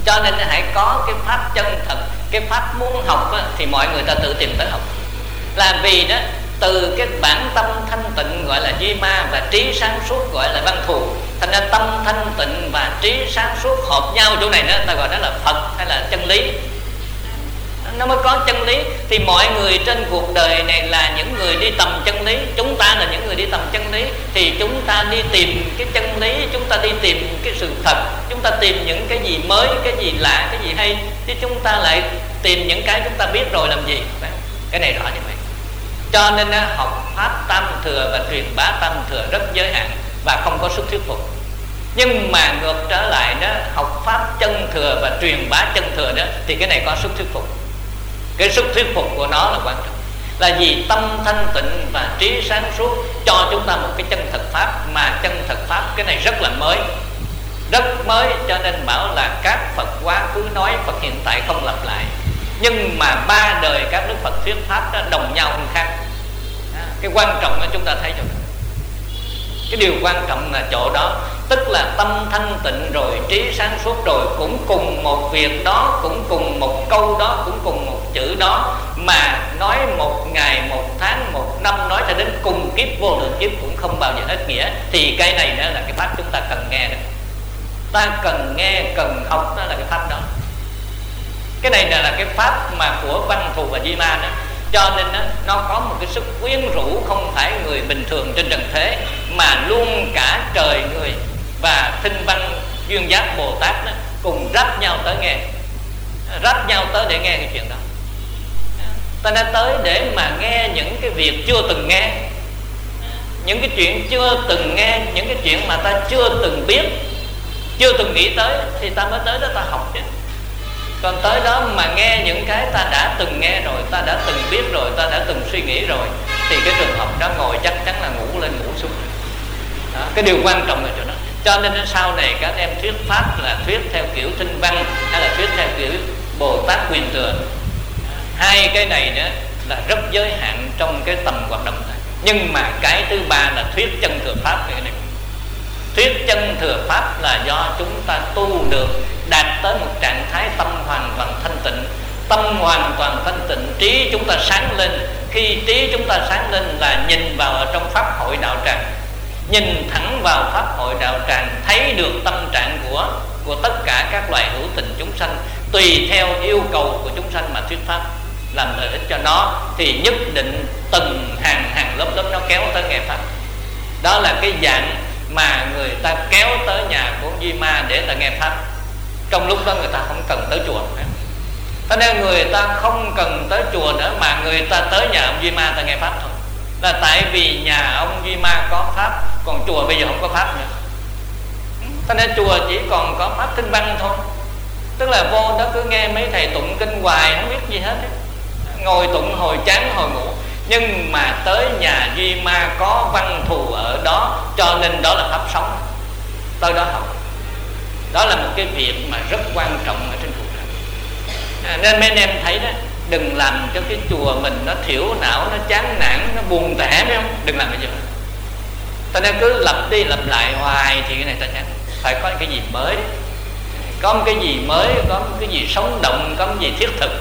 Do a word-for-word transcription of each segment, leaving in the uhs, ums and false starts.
Cho nên hãy có cái pháp chân thật, cái pháp muốn học á, thì mọi người ta tự tìm tới học. Là vì đó, từ cái bản tâm thanh tịnh gọi là duy ma, và trí sáng suốt gọi là văn thù. Thành ra tâm thanh tịnh và trí sáng suốt hợp nhau chỗ này đó, ta gọi đó là Phật hay là chân lý. Nó mới có chân lý. Thì mọi người trên cuộc đời này là những người đi tầm chân lý. Chúng ta là những người đi tầm chân lý. Thì chúng ta đi tìm cái chân lý, chúng ta đi tìm cái sự thật, chúng ta tìm những cái gì mới, cái gì lạ, cái gì hay. Chứ chúng ta lại tìm những cái chúng ta biết rồi làm gì. Cái này rõ như vậy. Cho nên học pháp tam thừa và truyền bá tam thừa rất giới hạn và không có sức thuyết phục. Nhưng mà ngược trở lại đó, học pháp chân thừa và truyền bá chân thừa đó, thì cái này có sức thuyết phục. Cái sức thuyết phục của nó là quan trọng. Là vì tâm thanh tịnh và trí sáng suốt cho chúng ta một cái chân thật pháp. Mà chân thật pháp cái này rất là mới, rất mới. Cho nên bảo là các Phật quá khứ nói, Phật hiện tại không lặp lại. Nhưng mà ba đời các Đức Phật thuyết pháp đó đồng nhau không khác. Cái quan trọng là chúng ta thấy chỗ đó. Cái điều quan trọng là chỗ đó. Tức là tâm thanh tịnh rồi, trí sáng suốt rồi, cũng cùng một việc đó, cũng cùng một câu đó, cũng cùng một chữ đó, mà nói một ngày, một tháng, một năm, nói cho đến cùng kiếp vô lượng kiếp cũng không bao giờ hết nghĩa. Thì cái này đó là cái pháp chúng ta cần nghe đó. Ta cần nghe, cần học, đó là cái pháp đó. Cái này là, là cái pháp mà của văn thù và di ma đó. Cho nên đó, nó có một cái sức quyến rũ không phải người bình thường trên trần thế, mà luôn cả trời người và Thinh Văn Duyên Giác Bồ Tát đó, cùng ráp nhau tới nghe, ráp nhau tới để nghe cái chuyện đó. Ta đã tới để mà nghe những cái việc chưa từng nghe, những cái chuyện chưa từng nghe, những cái chuyện mà ta chưa từng biết, chưa từng nghĩ tới, thì ta mới tới đó ta học chứ. Còn tới đó mà nghe những cái ta đã từng nghe rồi, ta đã từng biết rồi, ta đã từng suy nghĩ rồi, thì cái trường hợp đó ngồi chắc chắn là ngủ lên ngủ xuống đó. Cái điều quan trọng là chỗ đó. Cho nên sau này các em thuyết pháp là thuyết theo kiểu Thinh Văn hay là thuyết theo kiểu Bồ Tát Quyền Thừa. Hai cái này nữa là rất giới hạn trong cái tầm hoạt động này. Nhưng mà cái thứ ba là thuyết chân thừa pháp. Cái này thuyết chân thừa pháp là do chúng ta tu được, đạt tới một trạng thái tâm hoàn toàn thanh tịnh. Tâm hoàn toàn thanh tịnh, trí chúng ta sáng lên. Khi trí chúng ta sáng lên là nhìn vào ở trong pháp hội đạo tràng, nhìn thẳng vào pháp hội đạo tràng, thấy được tâm trạng của của tất cả các loài hữu tình chúng sanh, tùy theo yêu cầu của chúng sanh mà thuyết pháp, làm lợi ích cho nó, thì nhất định từng hàng hàng lớp lớp nó kéo tới nghe pháp. Đó là cái dạng mà người ta kéo tới nhà của Di Ma để ta nghe pháp. Trong lúc đó người ta không cần tới chùa. Cho nên người ta không cần tới chùa nữa, mà người ta tới nhà ông Di Ma ta nghe pháp thôi. Là tại vì nhà ông Di Ma có pháp, còn chùa bây giờ không có pháp nữa. Cho nên chùa chỉ còn có pháp Thinh Văn thôi. Tức là vô đó cứ nghe mấy thầy tụng kinh hoài, không biết gì hết, ngồi tụng hồi chán hồi ngủ. Nhưng mà tới nhà Duy Ma có văn thù ở đó, cho nên đó là pháp sống. Tới đó học. Đó là một cái việc mà rất quan trọng ở trên cuộc đời. À, nên mấy anh em thấy đó, đừng làm cho cái chùa mình nó thiểu não, nó chán nản, nó buồn tẻ, phải không? Đừng làm cái gì đó. Ta nên cứ lặp đi lặp lại hoài thì cái này ta chán. Phải có cái gì mới, có một cái gì mới, có một cái gì sống động, có một cái gì thiết thực.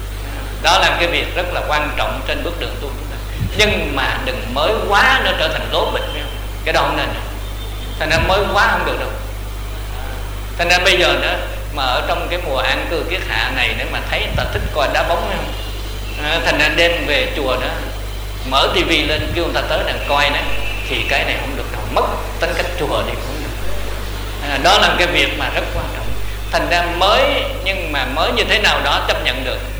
Đó là cái việc rất là quan trọng trên bước đường tu chúng ta. Nhưng mà đừng mới quá nó trở thành lố bịch, cái đó không nên. Thành ra mới quá không được đâu. Thành ra bây giờ nữa mà ở trong cái mùa an cư kiết hạ này, nếu mà thấy người ta thích coi đá bóng, không? À, thành ra đem về chùa đó, mở tivi lên kêu người ta tới đàn coi đó, thì cái này không được đâu, mất tính cách chùa thì không được. À, đó là cái việc mà rất quan trọng. Thành ra mới, nhưng mà mới như thế nào đó chấp nhận được.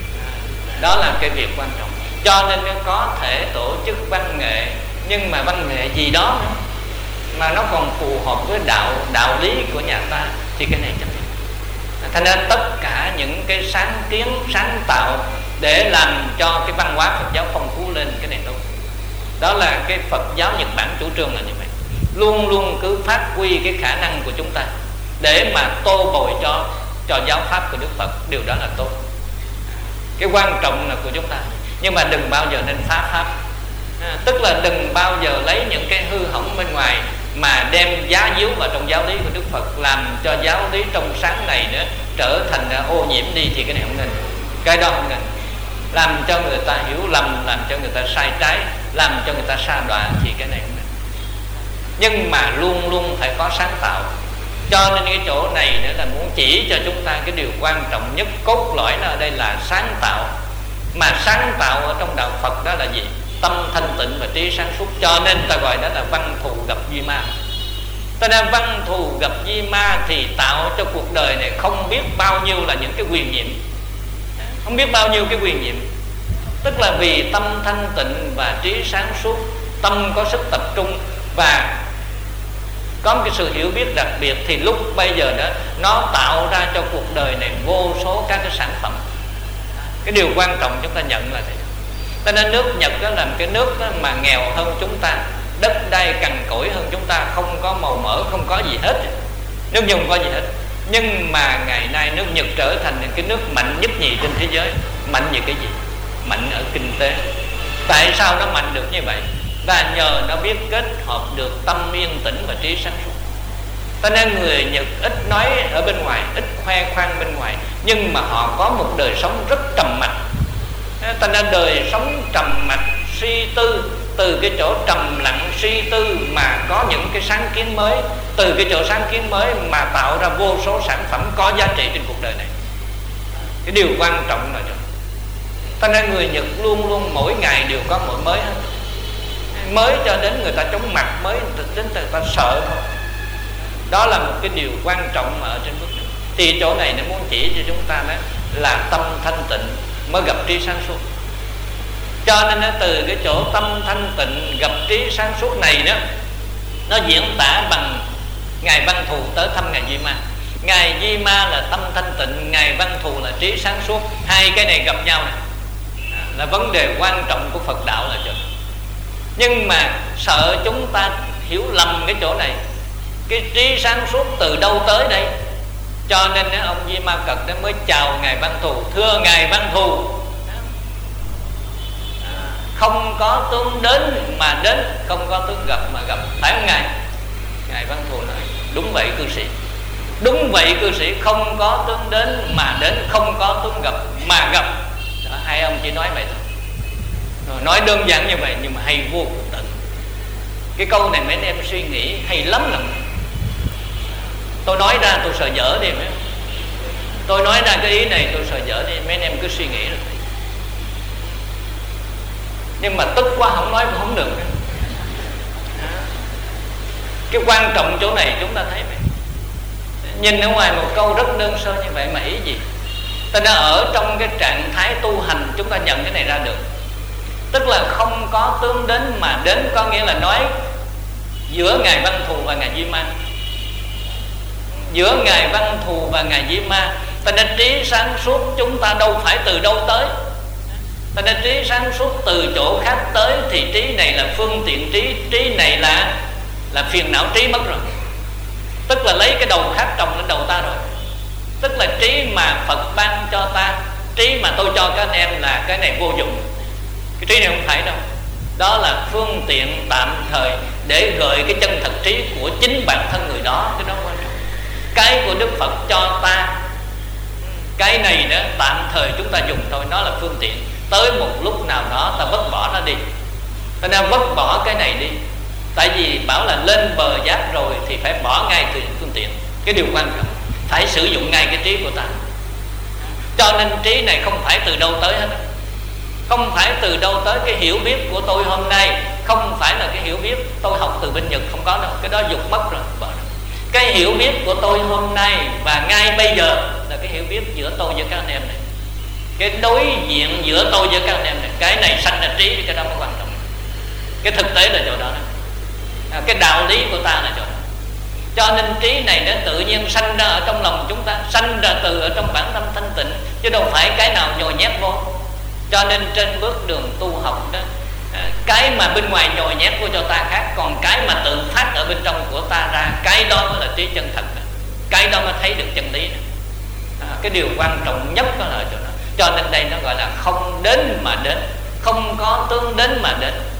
Đó là cái việc quan trọng. Cho nên có thể tổ chức văn nghệ, nhưng mà văn nghệ gì đó nữa, mà nó còn phù hợp với đạo đạo lý của nhà ta, thì cái này chấp nhận. Thành ra tất cả những cái sáng kiến, sáng tạo để làm cho cái văn hóa Phật giáo phong phú lên, cái này tốt. Đó là cái Phật giáo Nhật Bản chủ trương là như vậy. Luôn luôn cứ phát huy cái khả năng của chúng ta để mà tô bồi cho cho giáo pháp của Đức Phật. Điều đó là tốt. Cái quan trọng là của chúng ta. Nhưng mà đừng bao giờ nên phá pháp. À, tức là đừng bao giờ lấy những cái hư hỏng bên ngoài mà đem giá díu vào trong giáo lý của Đức Phật, làm cho giáo lý trong sáng này nữa trở thành ô nhiễm đi, thì cái này không nên, cái đó không nên. Làm cho người ta hiểu lầm, làm cho người ta sai trái, làm cho người ta sa đọa, thì cái này không nên. Nhưng mà luôn luôn phải có sáng tạo. Cho nên cái chỗ này nữa là muốn chỉ cho chúng ta cái điều quan trọng nhất, cốt lõi là ở đây là sáng tạo. Mà sáng tạo ở trong đạo Phật đó là gì? Tâm thanh tịnh và trí sáng suốt. Cho nên ta gọi đó là văn thù gặp duy ma. Ta nên văn thù gặp duy ma thì tạo cho cuộc đời này không biết bao nhiêu là những cái quyền nhiệm, không biết bao nhiêu cái quyền nhiệm. Tức là vì tâm thanh tịnh và trí sáng suốt, tâm có sức tập trung và có một cái sự hiểu biết đặc biệt, thì lúc bây giờ đó nó tạo ra cho cuộc đời này vô số các cái sản phẩm. Cái điều quan trọng chúng ta nhận là thế. Cho nên nước Nhật đó là một cái nước đó mà nghèo hơn chúng ta, đất đai cằn cỗi hơn chúng ta, không có màu mỡ, không có gì hết, nước Nhật không có gì hết. Nhưng mà ngày nay nước Nhật trở thành cái nước mạnh nhất nhì trên thế giới. Mạnh về cái gì? Mạnh ở kinh tế. Tại sao nó mạnh được như vậy? Và nhờ nó biết kết hợp được tâm yên tĩnh và trí sáng suốt. Cho nên người Nhật ít nói ở bên ngoài, ít khoe khoang bên ngoài, nhưng mà họ có một đời sống rất trầm mặc. Cho nên đời sống trầm mặc, suy tư, từ cái chỗ trầm lặng suy tư mà có những cái sáng kiến mới, từ cái chỗ sáng kiến mới mà tạo ra vô số sản phẩm có giá trị trên cuộc đời này. Cái điều quan trọng là đó. Cho nên người Nhật luôn luôn mỗi ngày đều có mỗi mới hết, mới cho đến người ta chóng mặt, mới đến người ta sợ thôi. Đó là một cái điều quan trọng mà ở trên bước đường. Thì chỗ này nó muốn chỉ cho chúng ta đó là tâm thanh tịnh mới gặp trí sáng suốt. Cho nên từ cái chỗ tâm thanh tịnh gặp trí sáng suốt này đó, nó diễn tả bằng Ngài Văn Thù tới thăm Ngài Di Ma. Ngài Di Ma là tâm thanh tịnh, Ngài Văn Thù là trí sáng suốt. Hai cái này gặp nhau này là vấn đề quan trọng của Phật đạo là chỗ. Nhưng mà sợ chúng ta hiểu lầm cái chỗ này. Cái trí sáng suốt từ đâu tới đây? Cho nên ông Di Ma Cật đó mới chào Ngài Văn Thù: thưa Ngài Văn Thù, không có tướng đến mà đến, không có tướng gặp mà gặp, phải không Ngài? Ngài Văn Thù nói: đúng vậy cư sĩ, đúng vậy cư sĩ, không có tướng đến mà đến, không có tướng gặp mà gặp. Đó, hai ông chỉ nói vậy thôi. Rồi, nói đơn giản như vậy nhưng mà hay vô cùng tận. Cái câu này mấy anh em suy nghĩ hay lắm lắm. Tôi nói ra tôi sợ dở đi mấy. Tôi nói ra cái ý này tôi sợ dở đi, mấy anh em cứ suy nghĩ rồi. Nhưng mà tức quá không nói cũng không được. Cái quan trọng chỗ này chúng ta thấy vậy. Nhìn ở ngoài một câu rất đơn sơ như vậy mà ý gì? Ta đã ở trong cái trạng thái tu hành, chúng ta nhận cái này ra được. Tức là không có tướng đến mà đến, có nghĩa là nói giữa Ngài Văn Thù và Ngài Di Ma. Giữa Ngài Văn Thù và Ngài Di Ma, ta nên trí sáng suốt chúng ta đâu phải từ đâu tới. Ta nên trí sáng suốt từ chỗ khác tới, thì trí này là phương tiện trí, trí này là là phiền não trí mất rồi. Tức là lấy cái đầu khác trồng lên đầu ta rồi. Tức là trí mà Phật ban cho ta, trí mà tôi cho các anh em là cái này vô dụng. Cái trí này không phải đâu. Đó là phương tiện tạm thời để gợi cái chân thật trí của chính bản thân người đó. Cái đó quan trọng. Cái của Đức Phật cho ta, cái này đó tạm thời chúng ta dùng thôi, nó là phương tiện. Tới một lúc nào đó ta vứt bỏ nó đi. Ta nên vứt bỏ cái này đi. Tại vì bảo là lên bờ giác rồi thì phải bỏ ngay từ phương tiện. Cái điều quan trọng phải sử dụng ngay cái trí của ta. Cho nên trí này không phải từ đâu tới hết. Không phải từ đâu tới. Cái hiểu biết của tôi hôm nay không phải là cái hiểu biết tôi học từ bên Nhật, không có đâu. Cái đó dục mất rồi, bỏ rồi. Cái hiểu biết của tôi hôm nay và ngay bây giờ là cái hiểu biết giữa tôi với các anh em này. Cái đối diện giữa tôi với các anh em này, cái này sanh ra trí, cái đó mới quan trọng. Cái thực tế là chỗ đó, đó. Cái đạo lý của ta là chỗ đó. Cho nên trí này nó tự nhiên sanh ra ở trong lòng chúng ta, sanh ra từ ở trong bản tâm thanh tịnh, chứ đâu phải cái nào nhồi nhét vô. Cho nên trên bước đường tu học đó, cái mà bên ngoài nhồi nhét vô cho ta khác, còn cái mà tự phát ở bên trong của ta ra, cái đó mới là trí chân thật đó. Cái đó mới thấy được chân lý đó. À, cái điều quan trọng nhất đó là chỗ đó. Cho nên đây nó gọi là không đến mà đến, không có tướng đến mà đến.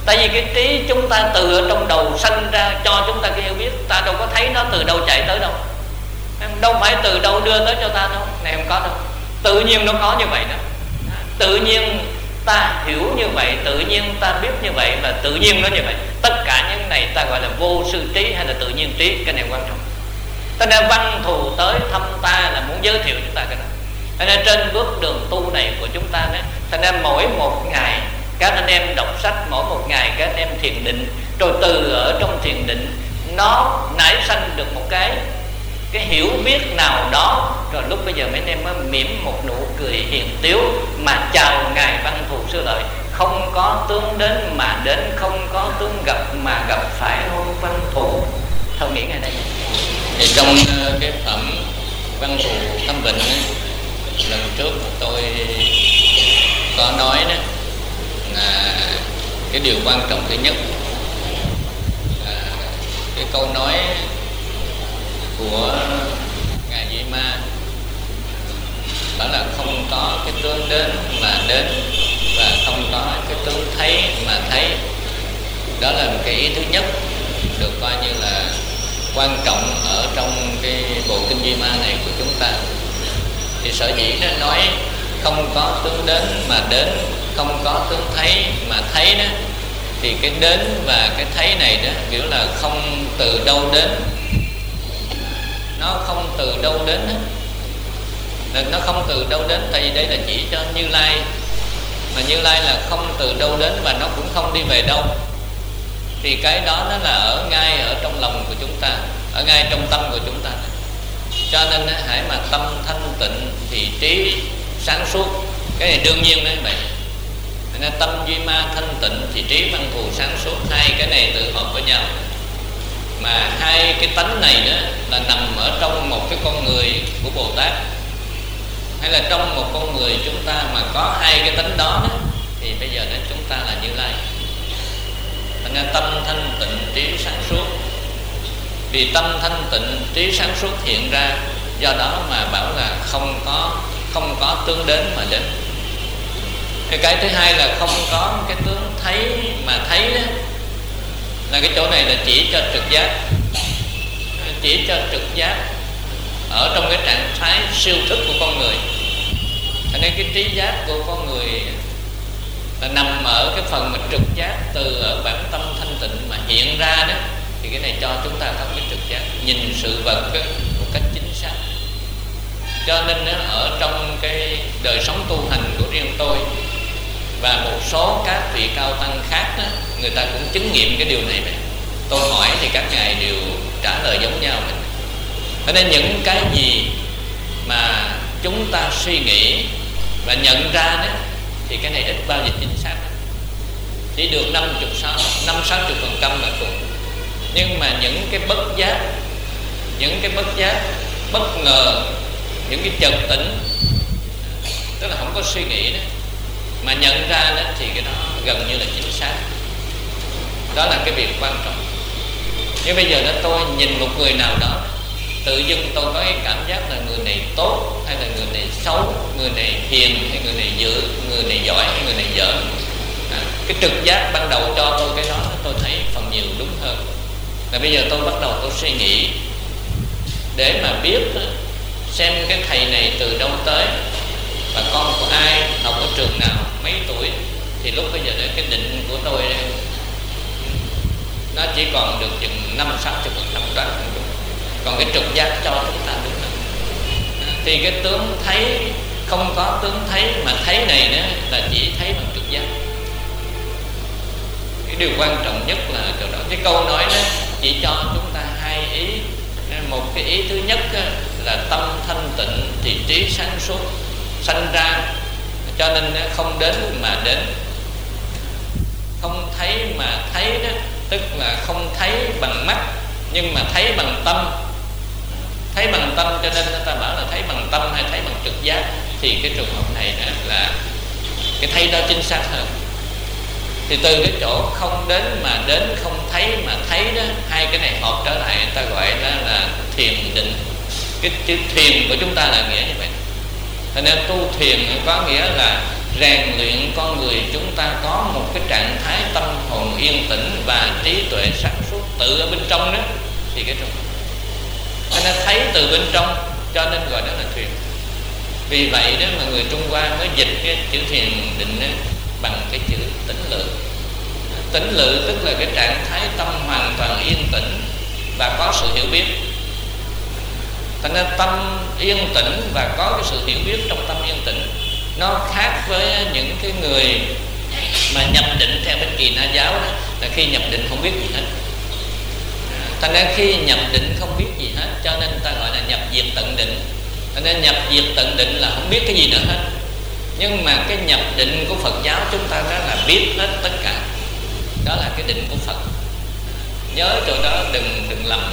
Tại vì cái trí chúng ta từ ở trong đầu sanh ra cho chúng ta cái hiểu biết, ta đâu có thấy nó từ đâu chạy tới đâu, đâu phải từ đâu đưa tới cho ta đâu, này không có đâu. Tự nhiên nó có như vậy đó. Tự nhiên ta hiểu như vậy, tự nhiên ta biết như vậy, và tự nhiên nó như vậy. Tất cả những này ta gọi là vô sư trí hay là tự nhiên trí, cái này quan trọng. Cho nên văn thù tới thăm ta là muốn giới thiệu chúng ta cái đó. Cho nên trên bước đường tu này của chúng ta đó, cho nên mỗi một ngày các anh em đọc sách, mỗi một ngày các anh em thiền định, rồi từ ở trong thiền định nó nảy sanh được một cái cái hiểu biết nào đó, rồi lúc bây giờ mấy anh em mới mỉm một nụ cười hiền tiếu mà chào ngài Văn Thù Sư Lợi. Không có tướng đến mà đến, không có tướng gặp mà gặp, phải không Văn Thù? Thôi nghĩ ngay đây. Thì trong cái phẩm Văn Thù Tâm Vịnh ấy, lần trước tôi có nói đó là cái điều quan trọng thứ nhất là cái câu nói của ngài Di Ma, đó là không có cái tướng đến mà đến, và không có cái tướng thấy mà thấy. Đó là một cái ý thứ nhất, được coi như là quan trọng ở trong cái bộ kinh Di Ma này của chúng ta. Thì sở dĩ nó nói không có tướng đến mà đến, không có tướng thấy mà thấy đó, thì cái đến và cái thấy này đó kiểu là không từ đâu đến, nó không từ đâu đến hết. Nó không từ đâu đến, tại vì đây là chỉ cho Như Lai, mà Như Lai là không từ đâu đến và nó cũng không đi về đâu. Thì cái đó nó là ở ngay ở trong lòng của chúng ta, ở ngay trong tâm của chúng ta. Cho nên hãy mà tâm thanh tịnh thì trí sáng suốt. Cái này đương nhiên đấy vậy. Nên tâm Duy Ma thanh tịnh thì trí Văn Thù sáng suốt. Hai cái này tự hợp với nhau. Mà hai cái tánh này đó là nằm ở trong một cái con người của Bồ Tát, hay là trong một con người chúng ta mà có hai cái tánh đó, đó thì bây giờ đến chúng ta là Như Lai. Nên tâm thanh tịnh trí sáng suốt. Vì tâm thanh tịnh trí sáng suốt hiện ra, do đó mà bảo là không có không có tướng đến mà đến. Cái thứ hai là không có cái tướng thấy mà thấy đó, là cái chỗ này là chỉ cho trực giác, chỉ cho trực giác ở trong cái trạng thái siêu thức của con người. Cho nên cái trí giác của con người là nằm ở cái phần mà trực giác từ ở bản tâm thanh tịnh mà hiện ra đó. Thì cái này cho chúng ta có cái trực giác nhìn sự vật một cách chính xác. Cho nên nó ở trong cái đời sống tu hành của riêng tôi và một số các vị cao tăng khác đó, người ta cũng chứng nghiệm cái điều này vậy. Tôi hỏi thì các ngài đều trả lời giống nhau vậy. Cho nên những cái gì mà chúng ta suy nghĩ và nhận ra đó, thì cái này ít bao giờ chính xác, chỉ được năm mươi sáu, năm sáu mươi phần trăm là cùng. Nhưng mà những cái bất giác, những cái bất giác bất ngờ, những cái chợt tỉnh, tức là không có suy nghĩ đó, mà nhận ra đó, thì cái đó gần như là chính xác. Đó là cái việc quan trọng. Nhưng bây giờ đó tôi nhìn một người nào đó, tự dưng tôi có cái cảm giác là người này tốt hay là người này xấu, người này hiền hay người này dữ, người này giỏi hay người này dở. À, cái trực giác ban đầu cho tôi cái đó tôi thấy phần nhiều đúng hơn. Là bây giờ tôi bắt đầu tôi suy nghĩ để mà biết xem cái thầy này từ đâu tới, và con của ai, học ở trường nào, mấy tuổi. Thì lúc bây giờ đấy cái định của tôi nó chỉ còn được chừng năm sáu mươi phần trăm đoạn, còn cái trực giác cho chúng ta đúng hơn. Thì cái tướng thấy, không có tướng thấy mà thấy này đó là chỉ thấy bằng trực giác. Cái điều quan trọng nhất là chỗ đó. Cái câu nói đó chỉ cho chúng ta hai ý. Một cái ý thứ nhất là tâm thanh tịnh thì trí sáng suốt sanh ra, cho nên không đến mà đến. Không thấy mà thấy đó, tức là không thấy bằng mắt nhưng mà thấy bằng tâm. Thấy bằng tâm cho nên người ta bảo là thấy bằng tâm hay thấy bằng trực giác. Thì cái trường hợp này là cái thấy đó chính xác hơn. Thì từ cái chỗ không đến mà đến, không thấy mà thấy đó, hai cái này hợp trở lại, người ta gọi đó là thiền định. Cái chữ thiền của chúng ta là nghĩa như vậy. Cho nên tu thiền có nghĩa là rèn luyện con người chúng ta có một cái trạng thái tâm hồn yên tĩnh và trí tuệ sáng suốt tự ở bên trong đó, thì cái trong cho nên thấy từ bên trong, cho nên gọi đó là thiền. Vì vậy đó mà người Trung Hoa mới dịch cái chữ thiền định đó bằng cái chữ tĩnh lự. Tĩnh lự tức là cái trạng thái tâm hoàn toàn yên tĩnh và có sự hiểu biết. Cho nên tâm yên tĩnh và có cái sự hiểu biết trong tâm yên tĩnh, nó khác với những cái người mà nhập định theo bên Kỳ Na giáo đó, là khi nhập định không biết gì hết. Cho nên khi nhập định không biết gì hết, cho nên ta gọi là nhập diệt tận định. Cho nên nhập diệt tận định là không biết cái gì nữa hết. Nhưng mà cái nhập định của Phật giáo chúng ta đó là biết hết tất cả. Đó là cái định của Phật. Nhớ chỗ đó đừng đừng lầm.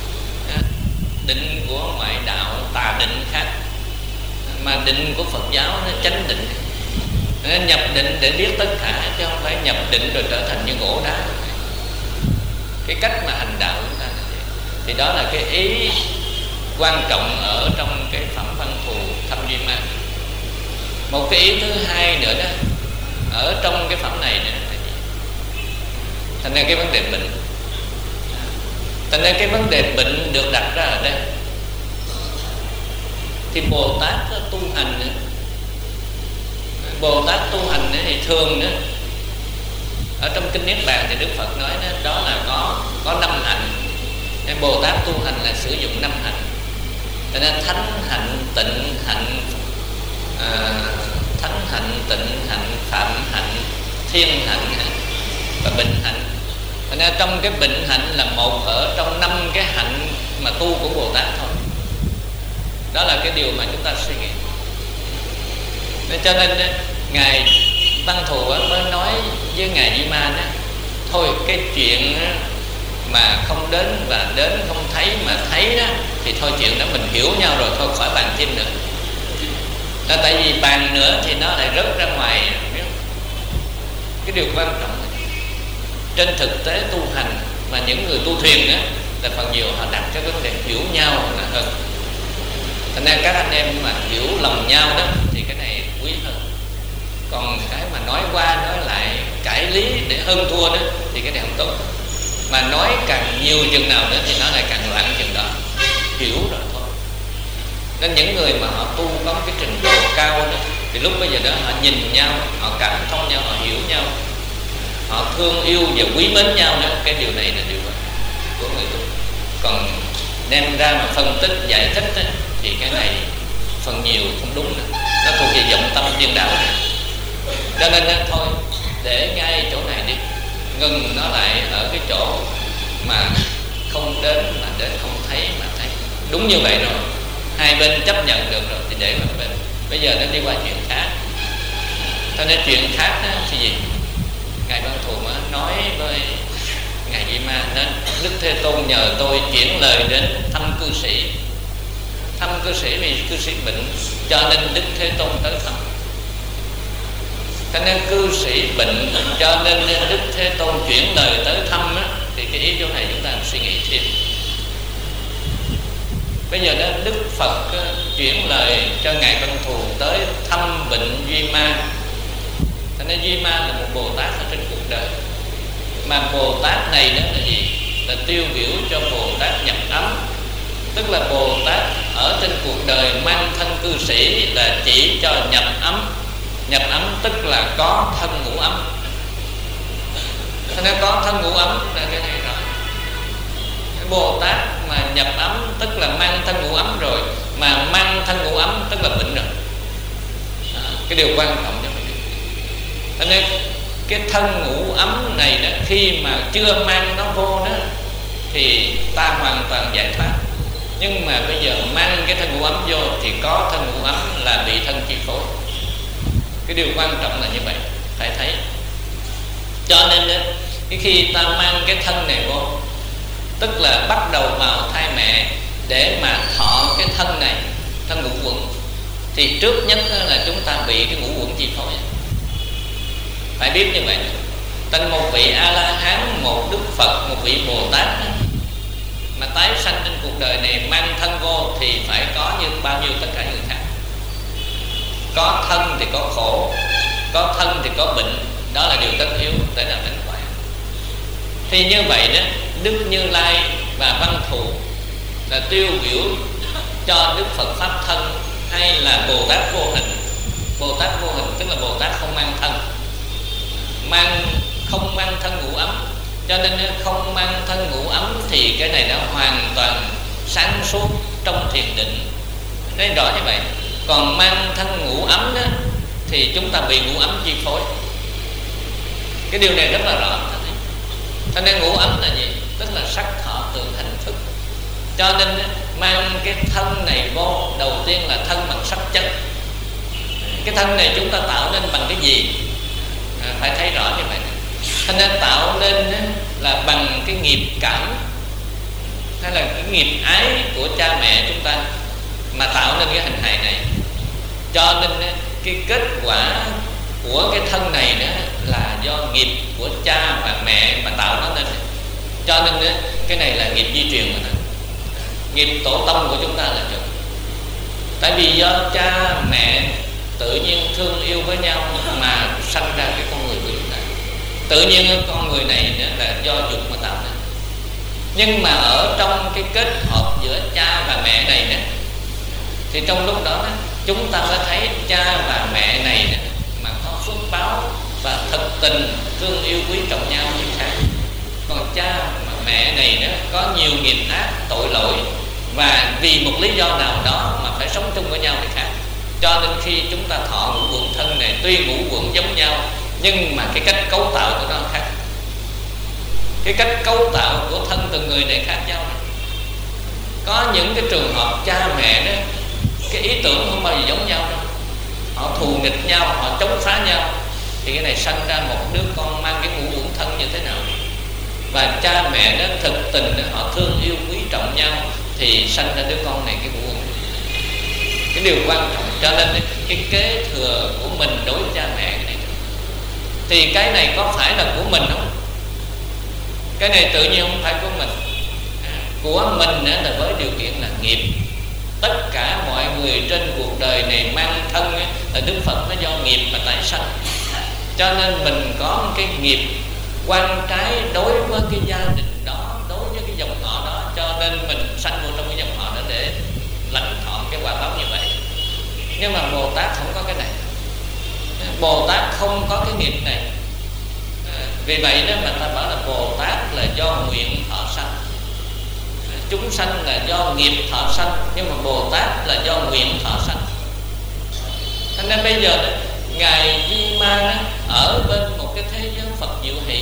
Định của ngoại đạo tà định khác, mà định của Phật giáo nó chánh định. Nên nhập định để biết tất cả, chứ không phải nhập định rồi trở thành như gỗ đá. Cái cách mà hành đạo chúng ta thì đó là cái ý quan trọng ở trong cái phẩm Văn Thù Thăm Duy Ma. Một cái ý thứ hai nữa đó ở trong cái phẩm này nữa, thành ra cái vấn đề bệnh. Thành ra cái vấn đề bệnh được đặt ra ở đây. Thì Bồ Tát tu hành nữa, Bồ Tát tu hành nữa thì thường nữa ở trong kinh Niết Bàn thì Đức Phật nói đó, đó là có có năm hạnh. Nên Bồ Tát tu hành là sử dụng năm hạnh. Cho nên thánh hạnh, tịnh hạnh, à, thánh hạnh, tịnh hạnh, phạm hạnh, thiên hạnh và bình hạnh. Cho nên trong cái bình hạnh là một ở trong năm cái hạnh mà tu của Bồ Tát thôi. Đó là cái điều mà chúng ta suy nghĩ. Nên cho nên Ngài Văn Thù mới nói với Ngài Di Ma đó, thôi cái chuyện mà không đến và đến không thấy mà thấy đó, thì thôi chuyện đó mình hiểu nhau rồi, thôi khỏi bàn thêm nữa. Là tại vì bàn nữa thì nó lại rớt ra ngoài. Cái điều quan trọng trên thực tế tu hành mà những người tu thiền đó, là phần nhiều họ đặt cái vấn đề hiểu nhau là hơn. Thành ra các anh em mà hiểu lòng nhau đó thì cái này quý hơn. Còn cái mà nói qua nói lại cãi lý để hơn thua đó thì cái này không tốt. Mà nói càng nhiều chừng nào nữa thì nó lại càng loạn chừng đó. Hiểu rồi thôi. Nên những người mà họ tu có cái trình độ cao đó, thì lúc bây giờ đó họ nhìn nhau, họ cảm thông nhau, họ hiểu nhau, họ thương yêu và quý mến nhau đó. Cái điều này là điều của người tu. Còn đem ra mà phân tích, giải thích đó, thì cái này phần nhiều không đúng nữa. Nó thuộc về vọng tâm điên đảo này. Cho nên đó, thôi để ngay chỗ này đi, ngừng nó lại ở cái chỗ mà không đến mà đến, không thấy mà thấy. Đúng như vậy rồi, hai bên chấp nhận được rồi thì để một bên. Bây giờ nó đi qua chuyện khác. Cho nên chuyện khác đó thì gì? Ngài Văn Thù mới nói với Ngài Di Ma nên Đức Thế Tôn nhờ tôi chuyển lời đến thăm cư sĩ. Thăm cư sĩ vì cư sĩ bệnh, cho nên Đức Thế Tôn tới thăm. Cho nên cư sĩ bệnh, cho nên Đức Thế Tôn chuyển lời tới thăm á, thì cái ý chỗ này chúng ta suy nghĩ thêm. Bây giờ đó Đức Phật chuyển lời cho Ngài Văn Thù tới thăm bệnh Duy Ma. Cho nên Duy Ma là một Bồ Tát ở trên cuộc đời. Mà Bồ Tát này đó là gì? Là tiêu biểu cho Bồ Tát nhập ấm. Tức là Bồ Tát ở trên cuộc đời mang thân cư sĩ là chỉ cho nhập ấm. Nhập ấm tức là có thân ngũ ấm. Cho nên có thân ngũ ấm là cái này rồi. Cái Bồ Tát mà nhập ấm tức là mang thân ngũ ấm rồi. Mà mang thân ngũ ấm tức là bệnh rồi. À, cái điều quan trọng cho mình. Cho nên cái thân ngũ ấm này đó, khi mà chưa mang nó vô đó thì ta hoàn toàn giải thoát. Nhưng mà bây giờ mang cái thân ngũ ấm vô thì có thân ngũ ấm là bị thân chi phối. Cái điều quan trọng là như vậy, phải thấy. Cho nên đó, cái khi ta mang cái thân này vô, tức là bắt đầu vào thai mẹ để mà thọ cái thân này, thân ngũ quẩn, thì trước nhất là chúng ta bị cái ngũ quẩn chi phối. Phải biết như vậy. Tên một vị A-la-hán, một Đức Phật, một vị Bồ Tát mà tái sanh trên cuộc đời này mang thân vô thì phải có như bao nhiêu tất cả người khác. Có thân thì có khổ, có thân thì có bệnh, đó là điều tất yếu để làm tránh khỏi. Thì như vậy đó, Đức Như Lai và Văn Thù là tiêu biểu cho Đức Phật Pháp thân hay là Bồ Tát vô hình. Bồ Tát vô hình tức là Bồ Tát không mang thân, mang không mang thân ngũ ấm. Cho nên không mang thân ngũ ấm thì cái này nó hoàn toàn sáng suốt trong thiền định, nói rõ như vậy. Còn mang thân ngũ ấm đó thì chúng ta bị ngũ ấm chi phối. Cái điều này rất là rõ. Cho nên ngũ ấm là gì? Tức là sắc thọ tưởng hành thức. Cho nên mang cái thân này vô, đầu tiên là thân bằng sắc chất. Cái thân này chúng ta tạo nên bằng cái gì? À, phải thấy rõ như vậy. Cho nên tạo nên là bằng cái nghiệp cảm hay là cái nghiệp ái của cha mẹ chúng ta mà tạo nên cái hình hài này. Cho nên cái kết quả của cái thân này đó là do nghiệp của cha và mẹ mà tạo nó nên. Cho nên cái này là nghiệp di truyền mà. Nghiệp tổ tông của chúng ta là được. Tại vì do cha mẹ tự nhiên thương yêu với nhau mà sanh ra cái con người của chúng ta. Tự nhiên con người này là do dục mà tạo nên. Nhưng mà ở trong cái kết hợp giữa cha và mẹ này nè, thì trong lúc đó chúng ta mới thấy cha và mẹ này nè, mà có phước báo và thực tình thương yêu quý trọng nhau như khác. Còn cha và mẹ này đó có nhiều nghiệp ác, tội lỗi, và vì một lý do nào đó mà phải sống chung với nhau thì khác. Cho nên khi chúng ta thọ ngũ uẩn thân này, tuy ngũ uẩn giống nhau nhưng mà cái cách cấu tạo của nó khác. Cái cách cấu tạo của thân từng người này khác nhau. Có những cái trường hợp cha mẹ đó, cái ý tưởng không bao giờ giống nhau đâu. Họ thù nghịch nhau, họ chống phá nhau, thì cái này sanh ra một đứa con mang cái ngũ uẩn thân như thế nào. Và cha mẹ đó thực tình đó, họ thương yêu quý trọng nhau, thì sanh ra đứa con này cái ngũ uẩn. Cái điều quan trọng. Cho nên cái kế thừa của mình đối với cha mẹ này, thì cái này có phải là của mình không? Cái này tự nhiên không phải của mình. Của mình là với điều kiện là nghiệp. Tất cả mọi người trên cuộc đời này mang thân là Đức Phật nó do nghiệp mà tái sanh. Cho nên mình có một cái nghiệp quan trái đối với cái gia đình đó, đối với cái dòng họ đó. Cho nên mình sanh vô trong cái dòng họ đó để lãnh thọ cái quả báo như vậy. Nhưng mà Bồ Tát không có cái này. Bồ Tát không có cái nghiệp này. Vì vậy đó mà ta bảo là Bồ Tát là do nguyện thọ sanh. Chúng sanh là do nghiệp thọ sanh, nhưng mà Bồ Tát là do nguyện thọ sanh. Cho nên bây giờ đó, Ngài Di Ma đó, ở bên một cái thế giới Phật diệu hỷ,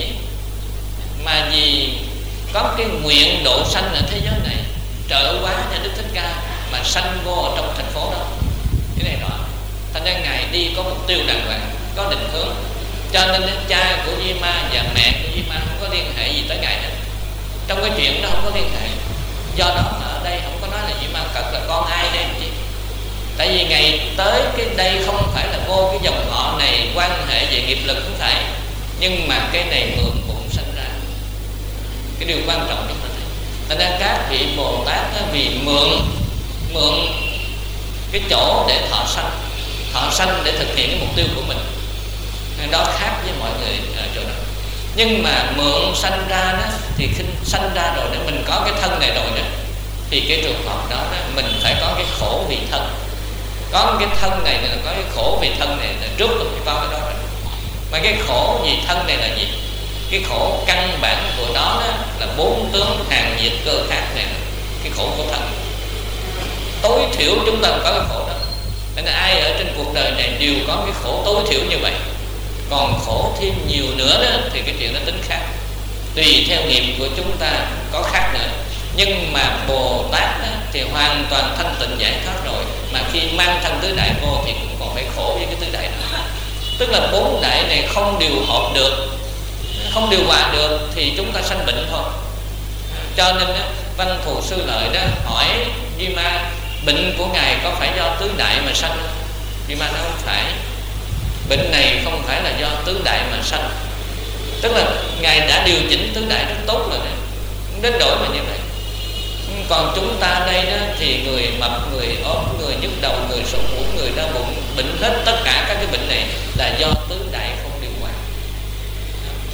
mà vì có cái nguyện độ sanh ở thế giới này, trợ hóa cho Đức Thích Ca mà sanh vô ở trong thành phố đó. Cái này rõ. Thành ra Ngài đi có mục tiêu đàng hoàng, có định hướng. Cho nên cha của Di Ma và mẹ của Di Ma không có liên hệ gì tới Ngài hết. Trong cái chuyện đó không có liên hệ. Do đó mà ở đây không có nói là Di Ma Cật là con ai đây chứ. Tại vì Ngài tới cái đây không phải là vô cái dòng họ này quan hệ về nghiệp lực không phải. Nhưng mà cái này mượn bụng sanh ra. Cái điều quan trọng chúng ta thấy. Thành ra các vị Bồ Tát đó, vì mượn Mượn cái chỗ để thọ sanh, thọ sanh để thực hiện cái mục tiêu của mình. Đó khác với mọi người ở chỗ đó. Nhưng mà mượn sanh ra đó, thì khi sanh ra rồi để mình có cái thân này rồi đó, thì cái trường hợp đó, đó mình phải có cái khổ vì thân. Có cái thân này là có cái khổ vì thân này là trước rồi phải có cái đó rồi. Mà cái khổ vì thân này là gì? Cái khổ căn bản của nó đó là bốn tướng hàng nhiệt cơ khác này, cái khổ của thân. Tối thiểu chúng ta có cái khổ đó. Nên ai ở trên cuộc đời này đều có cái khổ tối thiểu như vậy. Còn khổ thêm nhiều nữa đó thì cái chuyện nó tính khác. Tùy theo nghiệp của chúng ta có khác nữa. Nhưng mà Bồ Tát đó, thì hoàn toàn thanh tịnh giải thoát rồi. Mà khi mang thân tứ đại vô thì cũng còn phải khổ với cái tứ đại đó. Tức là bốn đại này không điều hợp được, không điều hòa được thì chúng ta sanh bệnh thôi. Cho nên đó, Văn Thù Sư Lợi đó hỏi Di Ma, bệnh của Ngài có phải do tứ đại mà sanh không? Di Ma nói không phải. Bệnh này không phải là do tứ đại mà sanh. Tức là Ngài đã điều chỉnh tứ đại rất tốt rồi đấy, đến đổi mà như vậy. Còn chúng ta đây đó thì người mập, người ốm, người nhức đầu, người sổ mũi, người đau bụng, bệnh hết tất cả các cái bệnh này là do tứ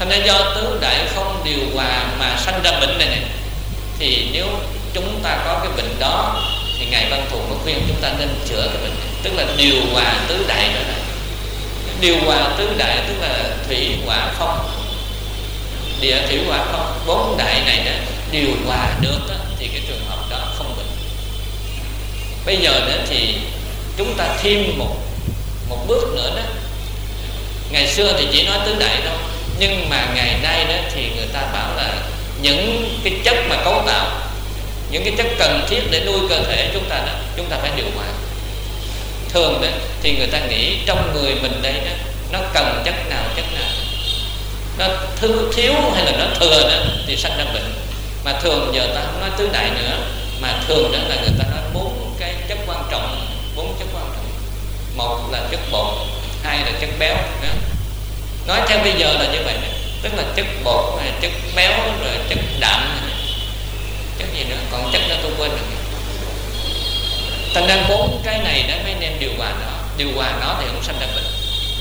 Thành ra do tứ đại không điều hòa mà sanh ra bệnh này, này thì nếu chúng ta có cái bệnh đó thì Ngài Văn Thù có khuyên chúng ta nên chữa cái bệnh này, tức là điều hòa tứ đại đó này. Điều hòa tứ đại tức là thủy hỏa phong, địa thủy hỏa phong, bốn đại này đó điều hòa được đó, thì cái trường hợp đó không bệnh. Bây giờ đó thì chúng ta thêm một một bước nữa đó. Ngày xưa thì chỉ nói tứ đại đâu, nhưng mà ngày nay đó thì người ta bảo là những cái chất mà cấu tạo, những cái chất cần thiết để nuôi cơ thể chúng ta đó, chúng ta phải điều hòa. Thường đó thì người ta nghĩ trong người mình đây đó, nó cần chất nào chất nào, nó thứ thiếu hay là nó thừa đó thì sanh ra bệnh. Mà thường giờ ta không nói tứ đại nữa, mà thường đó là người ta nói bốn cái chất quan trọng, bốn chất quan trọng. Một là chất bột, hai là chất béo đó. Nói theo bây giờ là như vậy đó. Tức là chất bột, chất béo, rồi chất đạm, chất gì nữa, còn chất đó tôi quên rồi. Thành ra bốn cái này đó mới nên điều hòa nó, điều hòa nó thì không sanh ra bệnh.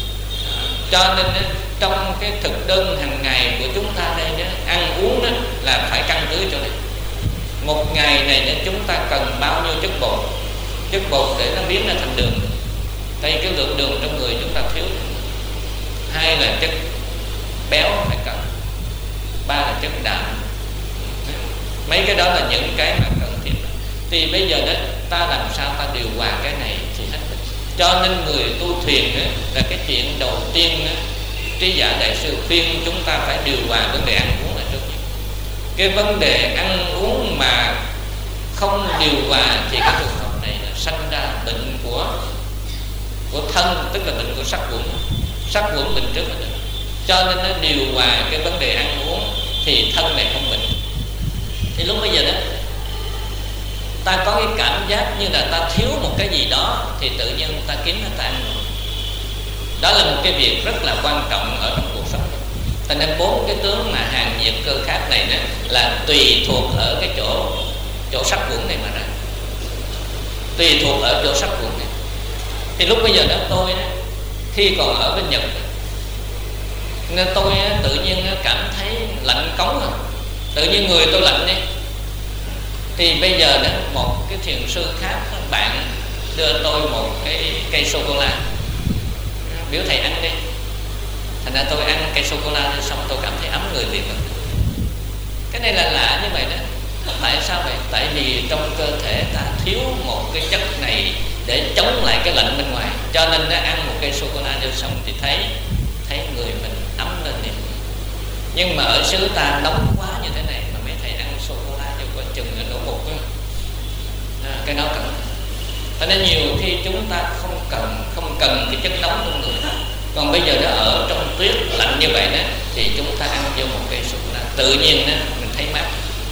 Cho nên đó, trong cái thực đơn hàng ngày của chúng ta đây đó, ăn uống đó là phải căn cứ cho này. Một ngày này đó, chúng ta cần bao nhiêu chất bột, chất bột để nó biến ra thành đường. Tại cái lượng đường trong người chúng ta thiếu. Hai là chất béo phải cần, ba là chất đạm. Mấy cái đó là những cái mà cần thiết. Thì bây giờ đó ta làm sao ta điều hòa cái này thì hết bệnh. Cho nên người tu thiền đó, là cái chuyện đầu tiên đó, Trí Giả Đại Sư khuyên chúng ta phải điều hòa vấn đề ăn uống là trước. Cái vấn đề ăn uống mà không điều hòa thì cái trường hợp này là sanh ra bệnh của của thân, tức là bệnh của sắc quẩn. Sắc quẩn bệnh trước là được. Cho nên nó điều hòa cái vấn đề ăn uống thì thân này không bệnh. Thì lúc bây giờ đó ta có cái cảm giác như là ta thiếu một cái gì đó thì tự nhiên ta kiếm nó ta ăn. Đó là một cái việc rất là quan trọng ở trong cuộc sống. Cho nên bốn cái tướng mà hàng nhiệt cơ khác này đó, là tùy thuộc ở cái chỗ chỗ sắc quẩn này mà ra. Tùy thuộc ở chỗ sắc quẩn này. Thì lúc bây giờ đó tôi đó, khi còn ở bên Nhật nên tôi tự nhiên cảm thấy lạnh cống rồi. Tự nhiên người tôi lạnh đi. Thì bây giờ đó một cái thiền sư khác, bạn đưa tôi một cái cây sô-cô-la, biểu thầy ăn đi. Thành ra tôi ăn cây sô-cô-la xong tôi cảm thấy ấm người liền rồi. Cái này là lạ như vậy đó. Tại sao vậy? Tại vì trong cơ thể ta thiếu một cái chất này để chống lại cái lạnh bên ngoài. Cho nên nó ăn một cây sô-cô-la đưa xong thì thấy thấy người mình ấm lên liền. Nhưng mà ở xứ ta nóng quá như thế này mà mấy thầy ăn sô-cô-la cho coi chừng nó đổ bụng đó. À, cái đó cần. Cho nên nhiều khi chúng ta không cần không cần cái chất nóng trong người. Còn bây giờ nó ở trong tuyết lạnh như vậy đó thì chúng ta ăn vô một cây sô-cô-la tự nhiên đó mình thấy mát.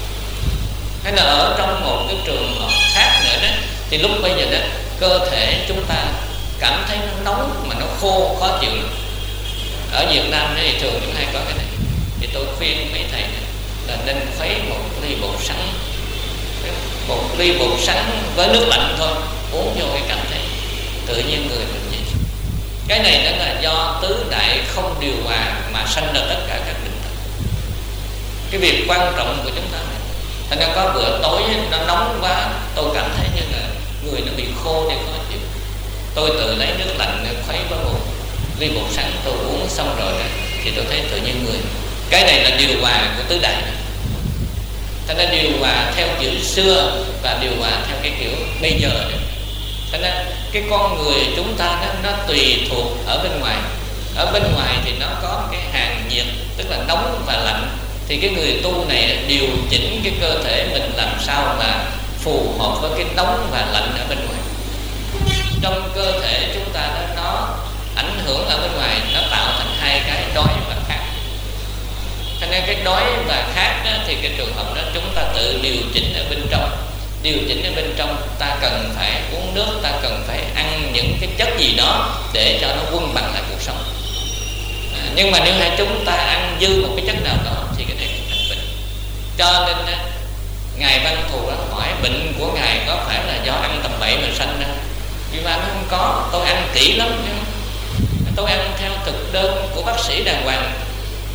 Hay là ở trong một cái trường hợp khác nữa đó thì lúc bây giờ đó cơ thể chúng ta cảm thấy nó nóng mà nó khô khó chịu lắm. Ở Việt Nam thì thường chúng hay có cái này. Thì tôi khuyên mấy thầy này là nên khuấy một ly bột sắn, một ly bột sắn với nước lạnh thôi, uống vô cái cảm thấy tự nhiên người mình vậy. Cái này đó là do tứ đại không điều hòa mà sanh ra tất cả các bệnh tật. Cái việc quan trọng của chúng ta này. Thành ra có bữa tối nó nóng quá, tôi cảm thấy như là người nó bị khô đi khó chịu. Tôi tự lấy nước lạnh khuấy với một ly bột sắn, tôi uống xong rồi thì tôi thấy tự nhiên người. Cái này là điều hòa của tứ đại. Thành ra điều hòa theo kiểu xưa và điều hòa theo cái kiểu bây giờ đó. Thành ra cái con người chúng ta đó, nó tùy thuộc ở bên ngoài. Ở bên ngoài thì nó có cái hàng nhiệt, tức là nóng và lạnh. Thì cái người tu này điều chỉnh cái cơ thể mình làm sao mà phù hợp với cái nóng và lạnh ở bên ngoài. Trong cơ thể chúng ta đó, nó ảnh hưởng ở bên ngoài, nó tạo thành hai cái đói và khát. Cho nên cái đói và khát đó, thì cái trường hợp đó chúng ta tự điều chỉnh ở bên trong. Điều chỉnh ở bên trong, ta cần phải uống nước, ta cần phải ăn những cái chất gì đó để cho nó quân bằng lại cuộc sống. À, nhưng mà nếu hai chúng ta ăn dư một cái chất nào đó thì cái này cũng thành bệnh. Cho nên đó, Ngài Văn Thù đã hỏi bệnh của Ngài có phải là do ăn tầm bậy mà sanh ra? Vì mà nó không có, tôi ăn kỹ lắm chứ. Tôi ăn theo thực đơn của bác sĩ đàng hoàng.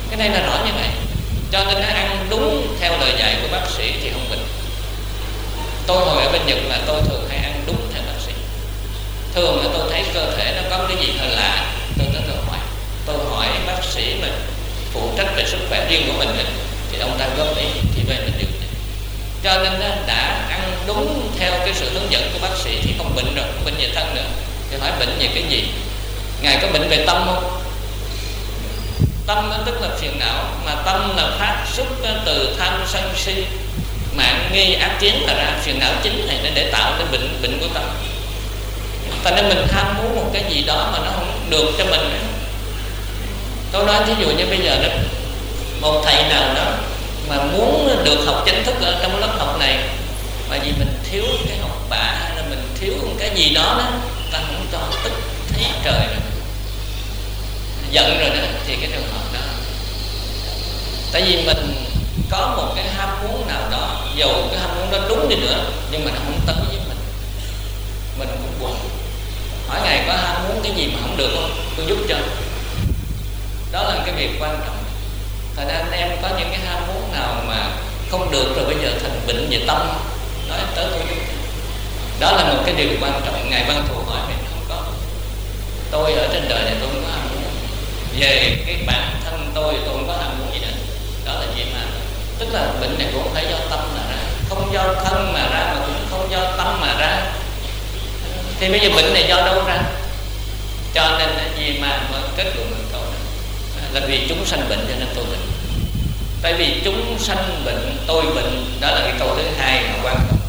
Cái này là rõ như vậy. Cho nên nó ăn đúng theo lời dạy của bác sĩ thì không bệnh. Tôi hồi ở bên Nhật là tôi thường hay ăn đúng theo bác sĩ. Thường là tôi thấy cơ thể nó có cái gì hơi lạ, tôi tới tôi hỏi. Tôi hỏi bác sĩ mà phụ trách về sức khỏe riêng của mình thì ông ta góp ý thì về mình điều trị. Cho nên đã ăn đúng theo cái sự hướng dẫn của bác sĩ thì không bệnh rồi, không bệnh về thân nữa. Thì hỏi bệnh về cái gì? Ngài có bệnh về tâm không? Tâm đó tức là phiền não, mà tâm là phát xuất từ tham sân si mạng nghi ác kiến mà ra. Phiền não chính này để tạo nên bệnh bệnh của tâm. Tại nên mình tham muốn một cái gì đó mà nó không được cho mình. Tôi nói thí dụ như bây giờ đó, một thầy nào đó mà muốn được học chính thức ở trong lớp học này, mà vì mình thiếu cái học bạ hay là mình thiếu một cái gì đó đó, ta không cho tức thấy trời rồi, giận rồi đó, thì cái trường hợp đó. Tại vì mình có một cái ham muốn nào đó, dầu cái ham muốn đó đúng đi nữa, nhưng mà nó không tới với mình, mình cũng buồn. Hỏi Ngài có ham muốn cái gì mà không được không? Tôi giúp cho. Đó là cái việc quan trọng. Tại nên anh em có những cái ham muốn nào mà không được rồi bây giờ thành bệnh về tâm, nói tới tôi giúp. Đó là một cái điều quan trọng. Ngài Văn Thù hỏi mình không có. Tôi ở trên đời này tôi không có ham muốn. Về cái bản thân tôi tôi không có ham muốn gì nữa. Đó là gì mà tức là bệnh này cũng không phải do tâm mà ra, không do thân mà ra, mà cũng không do tâm mà ra. Thì bây giờ bệnh này do đâu ra? Cho nên là gì mà mới kết luận một câu này là vì chúng sanh bệnh cho nên tôi bệnh. Tại vì chúng sanh bệnh tôi bệnh, đó là cái câu thứ hai mà quan trọng.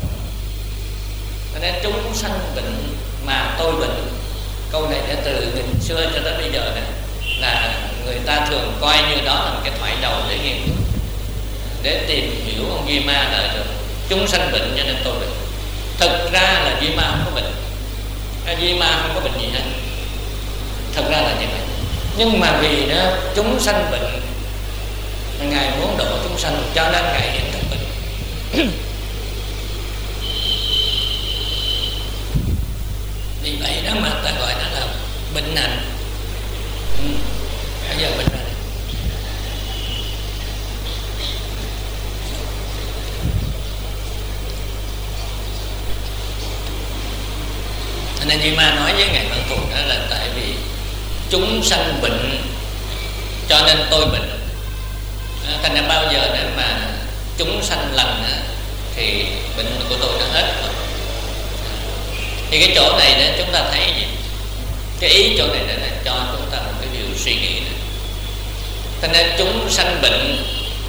Cho nên chúng sanh bệnh mà tôi bệnh, câu này đã từ nghìn xưa cho tới bây giờ này, là người ta thường coi như đó là một cái thoại đầu để nghiên cứu, để tìm hiểu ông Duy Ma là được. Chúng sanh bệnh cho nên tôi bệnh. Thực ra là Duy Ma không có bệnh, Duy Ma không có bệnh gì hết. Thật ra là như vậy. Nhưng mà vì đó chúng sanh bệnh, Ngài muốn độ chúng sanh cho nên Ngài hiện thực bệnh. Vì vậy đó mà ta gọi nó là bệnh nặng. Ừ. Bây giờ bệnh nặng. Nên Duy Ma nói với Ngài Văn Thù đó là tại vì chúng sanh bệnh cho nên tôi bệnh. Thành ra bao giờ để mà chúng sanh lành thì bệnh của tôi nó hết rồi. Thì cái chỗ này đó chúng ta thấy gì? Cái ý chỗ này là cho chúng ta một cái điều suy nghĩ này. Thành ra chúng sanh bệnh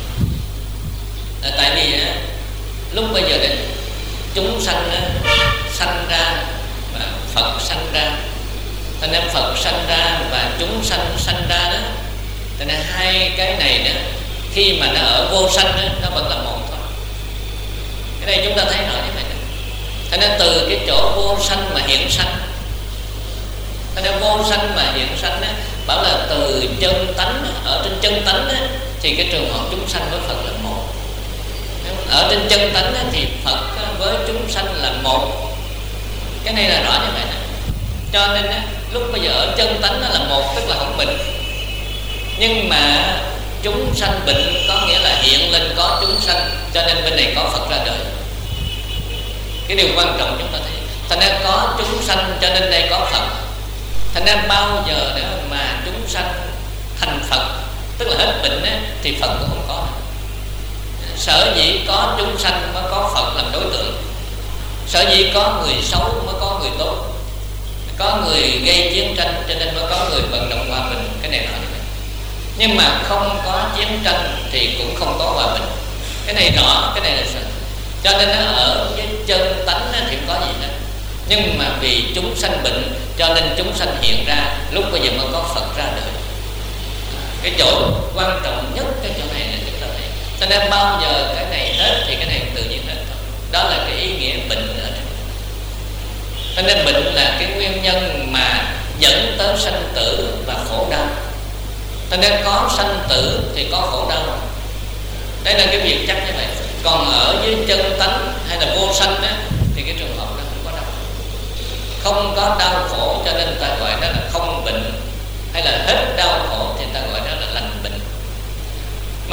là tại vì lúc bây giờ đấy chúng sanh sanh ra và Phật sanh ra. Thành ra Phật sanh ra và chúng sanh sanh ra đó. Thành ra hai cái này đó, khi mà nó ở vô sanh đó, nó vẫn là một thôi. Cái này chúng ta thấy rõ như vậy. Thành ra từ cái chỗ vô sanh mà hiện sanh. Thành ra vô sanh mà hiện sanh đó, bảo là từ chân tánh, ở trên chân tánh đó, thì cái trường hợp chúng sanh với Phật là một. Ở trên chân tánh đó, thì Phật với chúng sanh là một. Cái này là rõ như vậy. Cho nên đó, lúc bây giờ ở chân tánh nó là một, tức là không bệnh. Nhưng mà chúng sanh bệnh có nghĩa là hiện lên có chúng sanh, cho nên bên này có Phật ra đời. Cái điều quan trọng chúng ta thấy. Thành ra có chúng sanh cho nên đây có Phật. Thành ra bao giờ đó mà chúng sanh thành Phật, tức là hết bệnh đó, thì Phật cũng không có. Sở dĩ có chúng sanh mới có Phật làm đối tượng. Sở dĩ có người xấu mới có người tốt, có người gây chiến tranh cho nên mới có người vận động hòa bình. Cái này nói như vậy. Nhưng mà không có chiến tranh thì cũng không có hòa bình. Cái này rõ, cái này là sự. Cho nên nó ở với chân tánh thì không có gì hết. Nhưng mà vì chúng sanh bệnh cho nên chúng sanh hiện ra, lúc bây giờ mới có Phật ra đời. Cái chỗ quan trọng nhất cái chỗ này là chúng ta thấy. Cho nên bao giờ cái này hết thì cái này tự nhiên hết. Đó là cái ý nghĩa bệnh ở đây. Cho nên bệnh là cái nguyên nhân mà dẫn tới sanh tử và khổ đau. Cho nên có sanh tử thì có khổ đau. Đây là cái việc chắc như vậy. Còn ở dưới chân tánh hay là vô sanh á, thì cái trường hợp đó không có đau. Không có đau khổ cho nên ta gọi đó là không bệnh. Hay là hết đau khổ thì ta gọi đó là lành bệnh.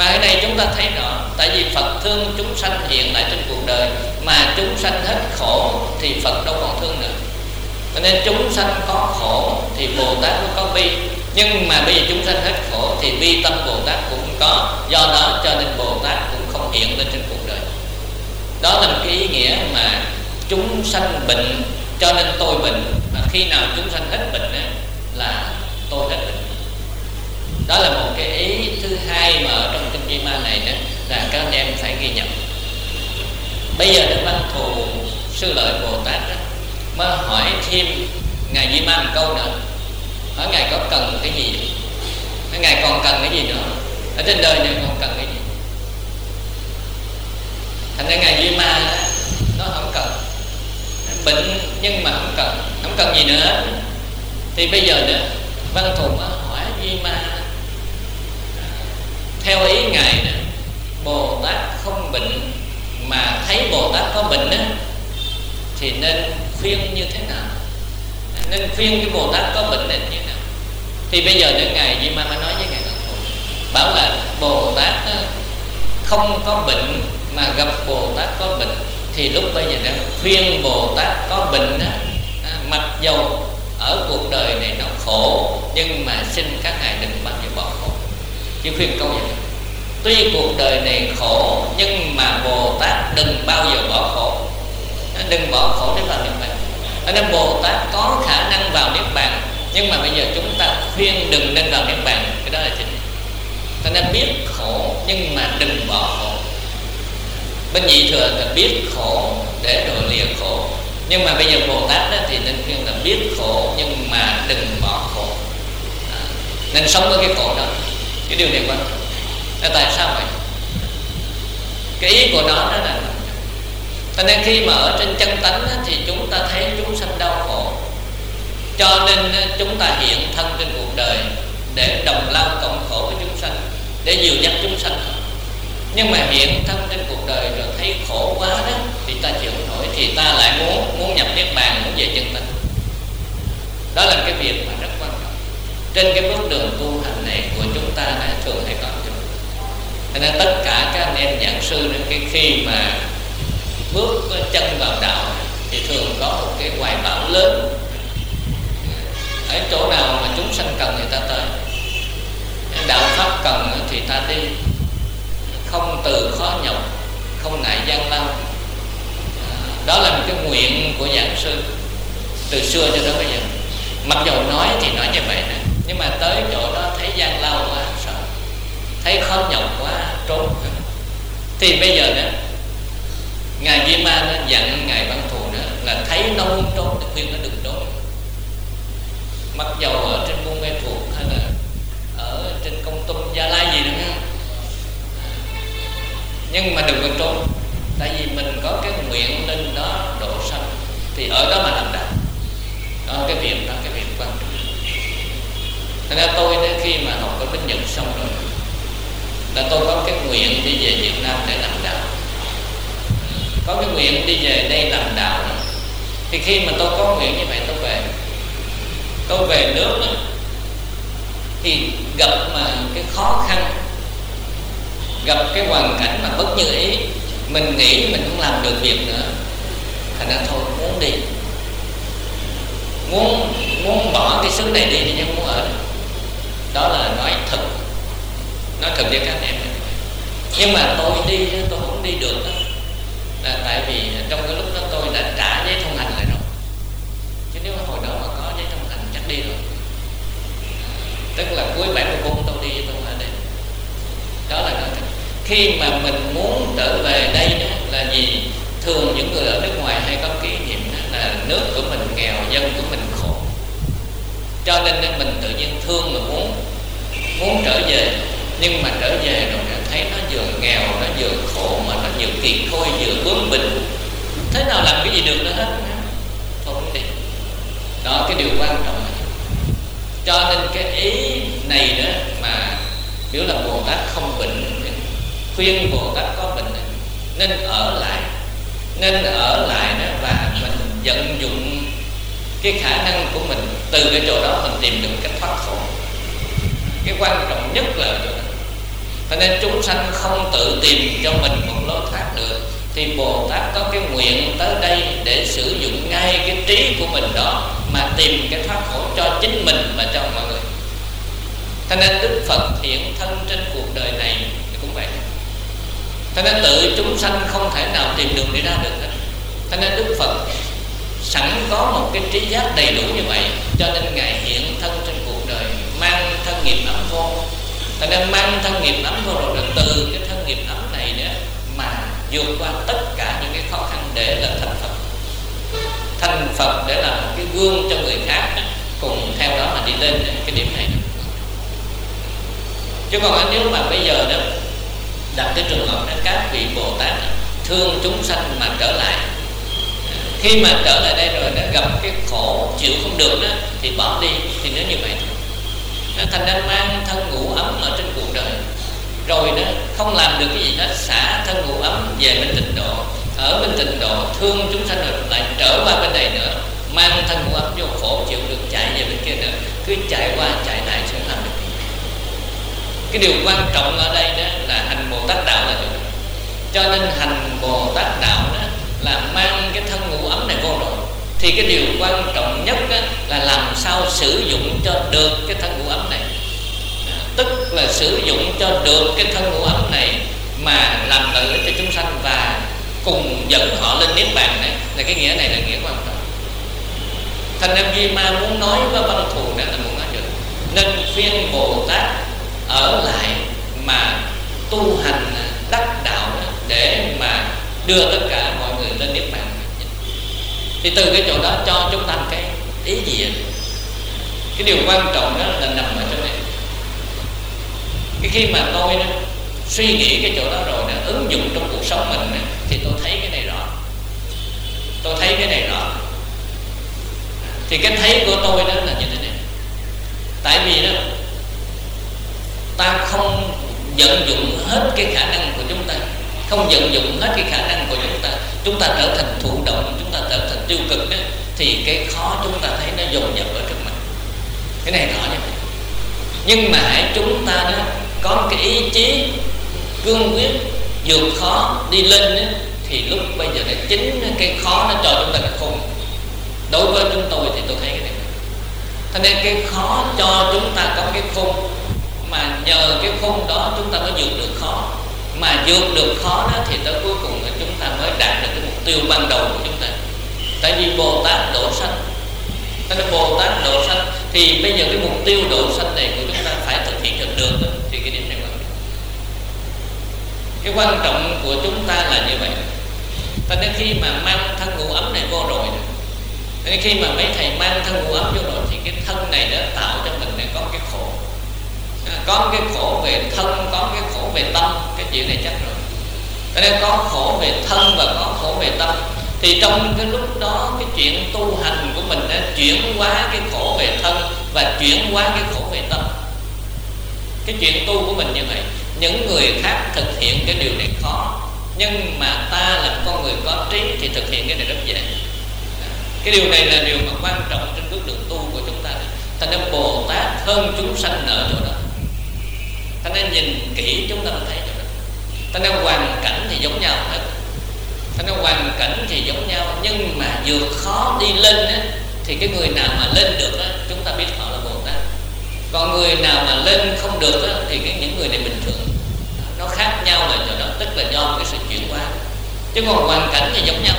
Mà ở đây chúng ta thấy rõ, tại vì Phật thương chúng sanh hiện lại trên cuộc đời, mà chúng sanh hết khổ thì Phật đâu còn thương nữa. Cho nên chúng sanh có khổ thì Bồ Tát cũng có bi, nhưng mà bây giờ chúng sanh hết khổ thì bi tâm Bồ Tát cũng có. Do đó cho nên Bồ Tát cũng không hiện lên trên cuộc đời. Đó là một cái ý nghĩa mà chúng sanh bệnh cho nên tôi bệnh, mà khi nào chúng sanh hết bệnh ấy, là tôi hết bệnh. Đó là một cái ý thứ hai mà ở trong kinh Di Ma này đó, là các anh em phải ghi nhận. Bây giờ Đức Văn Thù Sư Lợi Bồ Tát đó, mới hỏi thêm Ngài Di Ma một câu nữa, hỏi Ngài có cần cái gì, Ngài còn cần cái gì nữa ở trên đời này, còn cần cái gì. Thành ra Ngài Di Ma đó, nó không cần, bệnh nhưng mà không cần, không cần gì nữa. Thì bây giờ đó Văn Thù mới hỏi Di Ma, theo ý Ngài đó, Bồ Tát không bệnh mà thấy Bồ Tát có bệnh đó, thì nên khuyên như thế nào, nên khuyên cái Bồ Tát có bệnh nên như thế nào. Thì bây giờ đến Ngài Di Ma mới nói với Ngài Văn Thù, bảo là Bồ Tát không có bệnh mà gặp Bồ Tát có bệnh, thì lúc bây giờ đang khuyên Bồ Tát có bệnh đó, mặc dầu ở cuộc đời này nó khổ, nhưng mà xin các ngài đừng bao giờ bỏ khổ. Chỉ khuyên câu vậy. Tuy cuộc đời này khổ, nhưng mà Bồ Tát đừng bao giờ bỏ khổ, đừng bỏ khổ để vào Niết Bàn. Cho nên Bồ Tát có khả năng vào Niết Bàn, nhưng mà bây giờ chúng ta khuyên đừng nên vào Niết Bàn. Cái đó là chính. Cho nên biết khổ nhưng mà đừng bỏ khổ. Bên nhị thừa là biết khổ để rồi lìa khổ, nhưng mà bây giờ Bồ Tát đó thì nên khuyên là biết khổ nhưng mà đừng bỏ khổ, à, nên sống với cái khổ đó. Cái điều này quan trọng. Là tại sao vậy? Cái ý của nó đó là, cho nên khi mà ở trên chân tánh đó, thì chúng ta thấy chúng sanh đau khổ, cho nên chúng ta hiện thân trên cuộc đời để đồng lao cộng khổ với chúng sanh, để dìu dắt chúng sanh. Nhưng mà hiện thân trên cuộc đời rồi thấy khổ quá đó, thì ta chịu nổi, thì ta lại muốn muốn nhập Niết Bàn, muốn về chân tánh. Đó là cái việc mà rất quan trọng trên cái bước đường tu hành này của chúng ta là thường hay có. Cho nên tất cả các anh em giảng sư cái khi mà bước chân vào đạo thì thường có một cái hoài bão lớn. Ở chỗ nào mà chúng sanh cần người ta tới, đạo pháp cần thì ta đi, không từ khó nhọc, không ngại gian lao. Đó là một cái nguyện của giảng sư từ xưa cho tới bây giờ. Mặc dù nói thì nói như vậy nè, nhưng mà tới chỗ đó thấy gian lao quá sợ, thấy khó nhọc quá trốn. Thì bây giờ đó Ngài Di Ma nó dặn Ngài Văn Thù đó là thấy nó muốn trốn thì khuyên nó đừng trốn. Mặc dầu ở trên Buôn Mê Thuột hay là ở trên Công Tum, Gia Lai gì nữa, nhưng mà đừng có trốn. Tại vì mình có cái nguyện lên đó độ sanh, thì ở đó mà làm đạo. Đó cái việc đó, cái việc quan trọng. Thật ra tôi đến khi mà học ở bên Nhật xong rồi là tôi có cái nguyện đi về Việt Nam để làm đạo, có cái nguyện đi về đây làm đạo. Thì khi mà tôi có nguyện như vậy, tôi về tôi về nước đó, thì gặp mà cái khó khăn, gặp cái hoàn cảnh mà bất như ý, mình nghĩ mình không làm được việc nữa, thành ra thôi muốn đi, muốn muốn bỏ cái xứ này đi thì không muốn ở đây. Đó là nói thật, nói thật với các anh em. Nhưng mà tôi đi tôi không đi được đó, là tại vì trong cái lúc đó tôi đã trả giấy thông hành lại rồi, chứ nếu hồi đó mà có giấy thông hành chắc đi rồi. Tức là cuối bảy mươi bốn tôi đi tôi ở đây. Đó là nói thật. Khi mà mình muốn trở về đây đó, là vì thường những người ở nước ngoài hay có kỷ niệm đó, là nước của mình nghèo, dân của mình khổ, cho nên mình tự nhiên thương mà muốn muốn trở về. Nhưng mà trở về rồi thấy nó vừa nghèo, nó vừa khổ, mà nó vừa kiệt khôi, vừa bướng bỉnh, thế nào làm cái gì được nữa hết. Thôi không đi. Đó cái điều quan trọng. Cho nên cái ý này đó mà biểu là Bồ Tát không bệnh, khuyên Bồ Tát có bệnh nên ở lại, nên ở lại đó, và mình vận dụng cái khả năng của mình, từ cái chỗ đó mình tìm được cách thoát khổ. Cái quan trọng nhất là chỗ đó. Cho nên chúng sanh không tự tìm cho mình một lối thoát được, thì Bồ Tát có cái nguyện tới đây để sử dụng ngay cái trí của mình đó mà tìm cái thoát khổ cho chính mình và cho mọi người. Cho nên Đức Phật hiện thân trên cuộc đời này thì cũng vậy. Cho nên tự chúng sanh không thể nào tìm đường đi ra được hết. Cho nên Đức Phật sẵn có một cái trí giác đầy đủ như vậy, cho nên Ngài hiện thân trên cuộc đời, mang thân nghiệp ấm vô. Cho nên mang thân nghiệp ấm vô rồi, từ cái thân nghiệp ấm này nữa mà vượt qua tất cả những cái khó khăn để là thành Phật. Thành Phật để làm một cái gương cho người khác, cùng theo đó mà đi lên cái điểm này. Chứ còn nếu mà bây giờ đó đặt cái trường hợp đó, các vị Bồ Tát thương chúng sanh mà trở lại, khi mà trở lại đây rồi đã gặp cái khổ chịu không được đó thì bỏ đi, thì nếu như vậy nó thành ra mang thân ngủ ấm ở trên cuộc đời, rồi đó không làm được cái gì hết, xả thân ngủ ấm về bên tịnh độ, ở bên tịnh độ thương chúng sanh rồi lại trở qua bên này nữa, mang thân ngủ ấm vô khổ chịu được, chạy về bên kia nữa, cứ chạy qua chạy lại sẽ làm được. Cái điều quan trọng ở đây đó là hành Bồ Tát đạo là điều đó. Cho nên hành Bồ Tát đạo đó là mang cái thân ngủ ấm này vô rồi, thì cái điều quan trọng nhất đó là làm sao sử dụng cho được cái thân ngủ ấm này, tức là sử dụng cho được cái thân ngủ ấm này mà làm lợi ích cho chúng sanh và cùng dẫn họ lên niết bàn này, là cái nghĩa này là nghĩa quan trọng. Thành ra Duy Ma muốn nói với Văn Thù này là muốn nói được, nên khuyên Bồ Tát ở lại mà tu hành đắc đạo để mà đưa tất cả mọi người lên niết bàn. Thì từ cái chỗ đó cho chúng ta cái ý gì vậy? Cái điều quan trọng đó là nằm ở chỗ này. Cái khi mà tôi đó, suy nghĩ cái chỗ đó rồi đó, ứng dụng trong cuộc sống mình đó, thì tôi thấy cái này rõ. Tôi thấy cái này rõ. Thì cái thấy của tôi đó là như thế này. Tại vì đó ta không vận dụng hết cái khả năng của chúng ta, không vận dụng hết cái khả năng của chúng ta, chúng ta trở thành thụ động, chúng ta trở thành tiêu cực đó, thì cái khó chúng ta thấy nó dồn dập ở trước mặt. Cái này rõ như vậy. Nhưng mà hãy chúng ta đó có cái ý chí cương quyết vượt khó đi lên đó, thì lúc bây giờ là chính cái khó nó cho chúng ta cái khôn. Đối với chúng tôi thì tôi thấy cái này. Cho nên cái khó cho chúng ta có cái khôn, mà nhờ cái khôn đó chúng ta mới vượt được khó, mà vượt được khó đó thì tới cuối cùng là chúng ta mới đạt được cái mục tiêu ban đầu của chúng ta. Tại vì Bồ Tát độ sanh, cho nên Bồ Tát độ sanh thì bây giờ cái mục tiêu độ sanh này của chúng ta phải thực hiện được được đó, thì cái điểm này quan trọng. Cái quan trọng của chúng ta là như vậy. Cho nên khi mà mang thân ngủ ấm này vô rồi, nên khi mà mấy thầy mang thân ngủ ấm vô rồi thì cái thân này đã tạo cho mình này có cái khổ, có cái khổ về thân, có cái khổ về tâm. Cái chuyện này chắc rồi. Cho nên có khổ về thân và có khổ về tâm. Thì trong cái lúc đó cái chuyện tu hành của mình đã chuyển hóa cái khổ về thân và chuyển hóa cái khổ về tâm. Cái chuyện tu của mình như vậy. Những người khác thực hiện cái điều này khó, nhưng mà ta là con người có trí thì thực hiện cái này rất dễ. Cái điều này là điều mà quan trọng trên bước đường tu của chúng ta. Thành nên Bồ Tát hơn chúng sanh ở chỗ đó. Thành nên nhìn kỹ chúng ta thấy chỗ đó. Thành nên hoàn cảnh thì giống nhau hết. Thành nên hoàn cảnh thì giống nhau, nhưng mà vượt khó đi lên á, thì cái người nào mà lên được á, chúng ta biết họ là Bồ Tát. Còn người nào mà lên không được á, thì cái những người này bình thường. Nó khác nhau là chỗ đó, tức là do cái sự chuyển hóa. Chứ còn hoàn cảnh thì giống nhau.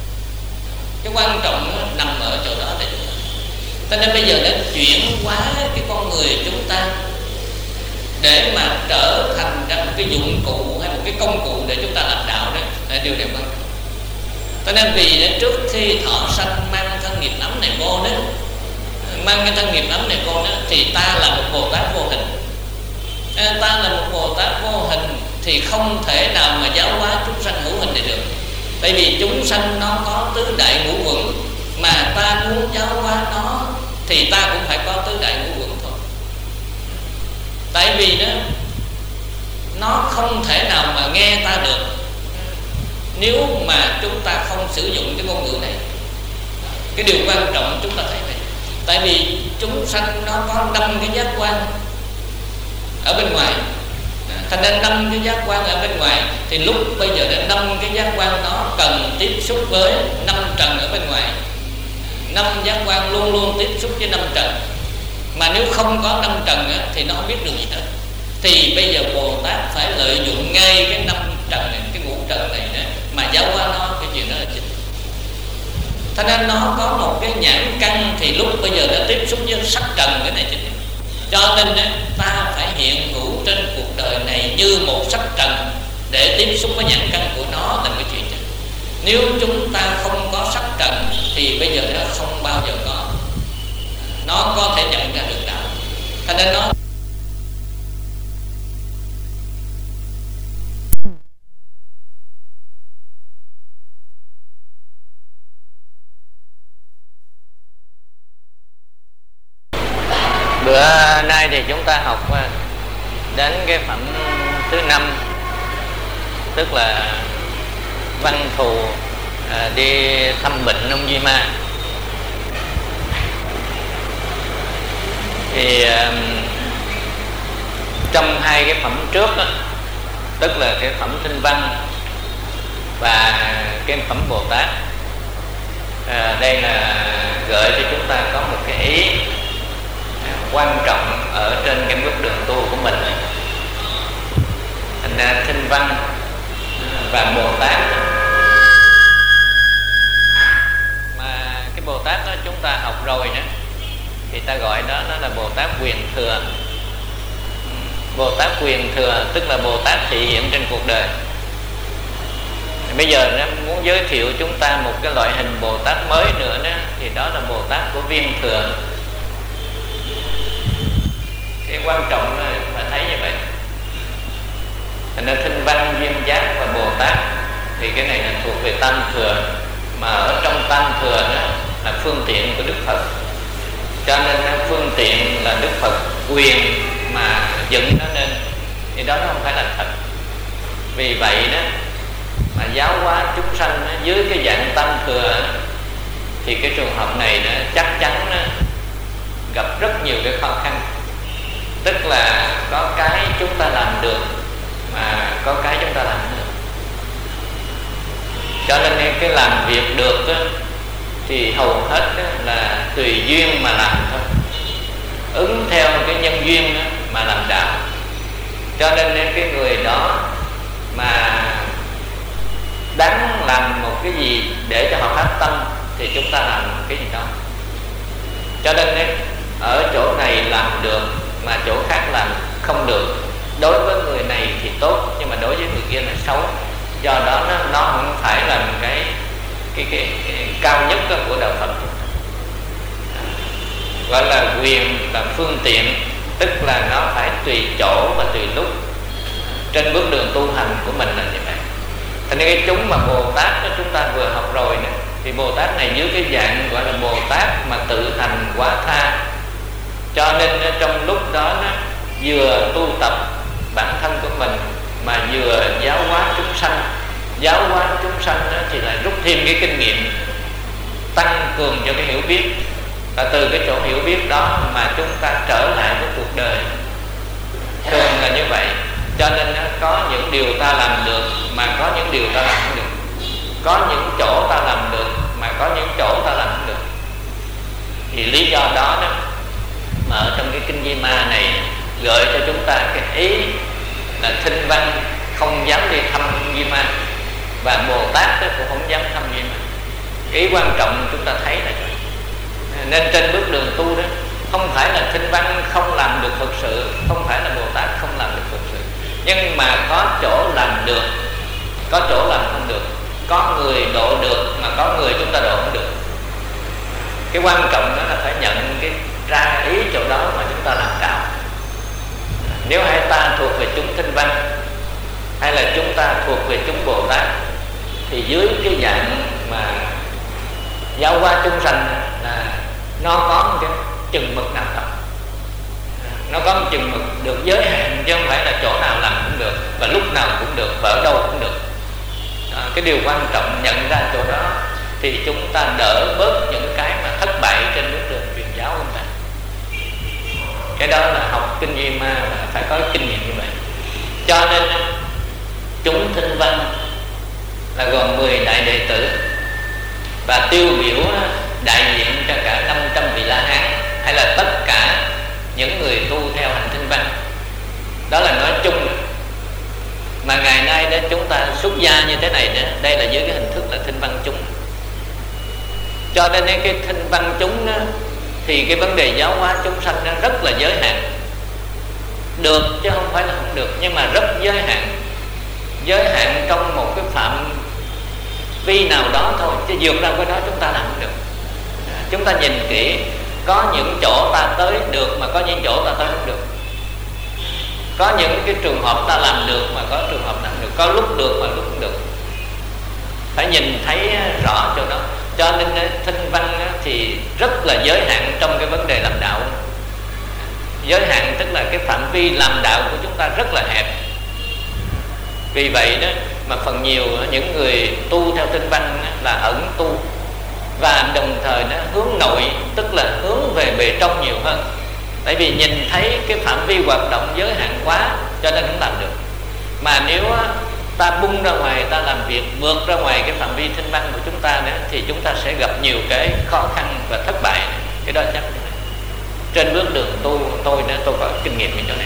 Cái quan trọng đó nằm ở chỗ đó để chúng ta. Cho nên bây giờ đã chuyển hóa cái con người chúng ta để mà trở thành ra một cái dụng cụ hay một cái công cụ để chúng ta làm đạo, đó là điều này quan trọng. Cho nên vì đến trước khi thọ sanh mang thân nghiệp ấm này vô đó, mang cái thân nghiệp ấm này vô đó, thì ta là một Bồ Tát vô hình. Ta là một Bồ Tát vô hình thì không thể nào mà giáo hóa chúng sanh hữu hình này được. Tại vì chúng sanh nó có tứ đại ngũ uẩn, mà ta muốn giáo hóa nó thì ta cũng phải có tứ đại ngũ uẩn thôi. Tại vì đó nó không thể nào mà nghe ta được nếu mà chúng ta không sử dụng cái ngôn ngữ này. Cái điều quan trọng chúng ta thấy vậy. Tại vì chúng sanh nó có năm cái giác quan ở bên ngoài, Thành nên năm cái giác quan ở bên ngoài, thì lúc bây giờ đến năm cái giác quan đó cần tiếp xúc với năm trần ở bên ngoài. Năm giác quan luôn luôn tiếp xúc với năm trần, mà nếu không có năm trần á, thì nó không biết được gì hết. Thì bây giờ Bồ Tát phải lợi dụng ngay cái năm trần này, cái ngũ trần này nữa, mà giáo hóa nó, cái chuyện đó là chính. Thế nên nó có một cái nhãn căn, thì lúc bây giờ nó tiếp xúc với sắc trần, cái này chính. Cho nên á, ta phải hiện hữu trên cuộc đời này như một sắc trần để tiếp xúc với nhãn căn của nó là cái chuyện chính. Nếu chúng ta không có sắc trần thì bây giờ nó không bao giờ có, nó có thể nhận ra được đạo. Cho nên nó bữa nay thì chúng ta học đến cái phẩm thứ năm, tức là Văn Thù à, đi thăm bệnh ông Di Ma. Thì à, trong hai cái phẩm trước đó, tức là cái phẩm Tinh Văn và cái phẩm Bồ Tát, à, đây là gợi cho chúng ta có một cái ý quan trọng ở trên cái bước đường tu của mình. Thành ra Tinh Văn và Bồ Tát, mà cái Bồ Tát đó chúng ta học rồi nữa, thì ta gọi đó nó là Bồ Tát Quyền Thừa. Bồ Tát Quyền Thừa tức là Bồ Tát thị hiện trên cuộc đời. Bây giờ nó muốn giới thiệu chúng ta một cái loại hình Bồ Tát mới nữa đó, thì đó là Bồ Tát của Viên Thừa. Cái quan trọng là phải thấy như vậy. Thành ra Tinh Văn, Duyên Giác và Bồ Tát thì cái này là thuộc về Tam Thừa, mà ở trong Tam Thừa đó là phương tiện của Đức Phật. Cho nên phương tiện là Đức Phật quyền mà dựng nó lên, thì đó nó không phải là thật. Vì vậy đó mà giáo hóa chúng sanh đó, dưới cái dạng Tam Thừa, thì cái trường hợp này đó, chắc chắn đó, gặp rất nhiều cái khó khăn. Tức là có cái chúng ta làm được, mà có cái chúng ta làm được. Cho nên cái làm việc được đó, thì hầu hết đó là tùy duyên mà làm thôi, ứng theo cái nhân duyên đó mà làm đạo. Cho nên cái người đó mà đáng làm một cái gì để cho họ phát tâm thì chúng ta làm cái gì đó. Cho nên ở chỗ này làm được mà chỗ khác làm không được. Đối với người này thì tốt, nhưng mà đối với người kia là xấu. Do đó nó, nó không phải là một cái, cái, cái, cái cao nhất của đạo Phật. Gọi là quyền là phương tiện, tức là nó phải tùy chỗ và tùy lúc. Trên bước đường tu hành của mình là như vậy. Thế nên cái chúng mà Bồ Tát đó chúng ta vừa học rồi nữa, thì Bồ Tát này dưới cái dạng gọi là Bồ Tát mà tự hành quá tha. Cho nên trong lúc đó nó vừa tu tập bản thân của mình mà vừa giáo hóa chúng sanh. Giáo hóa chúng sanh đó thì lại rút thêm cái kinh nghiệm, tăng cường cho cái hiểu biết. Và từ cái chỗ hiểu biết đó mà chúng ta trở lại với cuộc đời. Thường là như vậy. Cho nên có những điều ta làm được mà có những điều ta làm không được. Có những chỗ ta làm được mà có những chỗ ta làm không được. Thì lý do đó đó mà ở trong cái kinh Di Ma này gợi cho chúng ta cái ý là Tinh Văn không dám đi thăm Di Ma, và Bồ Tát cũng không dám thăm Di Ma. Cái quan trọng chúng ta thấy là vậy. Nên trên bước đường tu đó, không phải là Tinh Văn không làm được Phật sự, không phải là Bồ Tát không làm được Phật sự, nhưng mà có chỗ làm được, có chỗ làm không được. Có người độ được mà có người chúng ta độ không được. Cái quan trọng đó là phải nhận cái ra ý chỗ đó mà chúng ta làm đạo. Nếu hai ta thuộc về chúng Tinh Văn hay là chúng ta thuộc về chúng Bồ Tát, thì dưới cái dạng mà giáo hóa chúng sanh là nó có một cái chừng mực nào đó, nó có một chừng mực được giới hạn, chứ không phải là chỗ nào làm cũng được và lúc nào cũng được và ở đâu cũng được. Đó, cái điều quan trọng nhận ra chỗ đó thì chúng ta đỡ bớt những cái mà thất bại trên bước đường truyền giáo của ta. Cái đó là học kinh Di Ma là phải có kinh nghiệm như vậy. Cho nên chúng Thinh Văn là gồm mười đại đệ tử và tiêu biểu đại diện cho cả năm trăm vị La Hán, hay là tất cả những người tu theo hành Thinh Văn. Đó là nói chung. Mà ngày nay đó chúng ta xuất gia như thế này đó, đây là dưới cái hình thức là Thinh Văn chúng. Cho nên cái Thinh Văn chúng đó, thì cái vấn đề giáo hóa chúng sanh nó rất là giới hạn. Được chứ không phải là không được, nhưng mà rất giới hạn. Giới hạn trong một cái phạm vi nào đó thôi, chứ vượt ra cái đó chúng ta làm không được. Chúng ta nhìn kỹ, có những chỗ ta tới được mà có những chỗ ta tới không được. Có những cái trường hợp ta làm được mà có trường hợp làm được, có lúc được mà lúc không được. Phải nhìn thấy rõ chỗ đó. Cho nên Thinh Văn thì rất là giới hạn trong cái vấn đề làm đạo. Giới hạn tức là cái phạm vi làm đạo của chúng ta rất là hẹp. Vì vậy đó mà phần nhiều những người tu theo Thinh Văn là ẩn tu, và đồng thời nó hướng nội, tức là hướng về bề trong nhiều hơn. Tại vì nhìn thấy cái phạm vi hoạt động giới hạn quá cho nên không làm được. Mà nếu ta bung ra ngoài, ta làm việc vượt ra ngoài cái phạm vi Thinh Văn của chúng ta nữa, thì chúng ta sẽ gặp nhiều cái khó khăn và thất bại. Cái đó chắc trên bước đường tu tôi nữa, tôi có kinh nghiệm về chỗ này.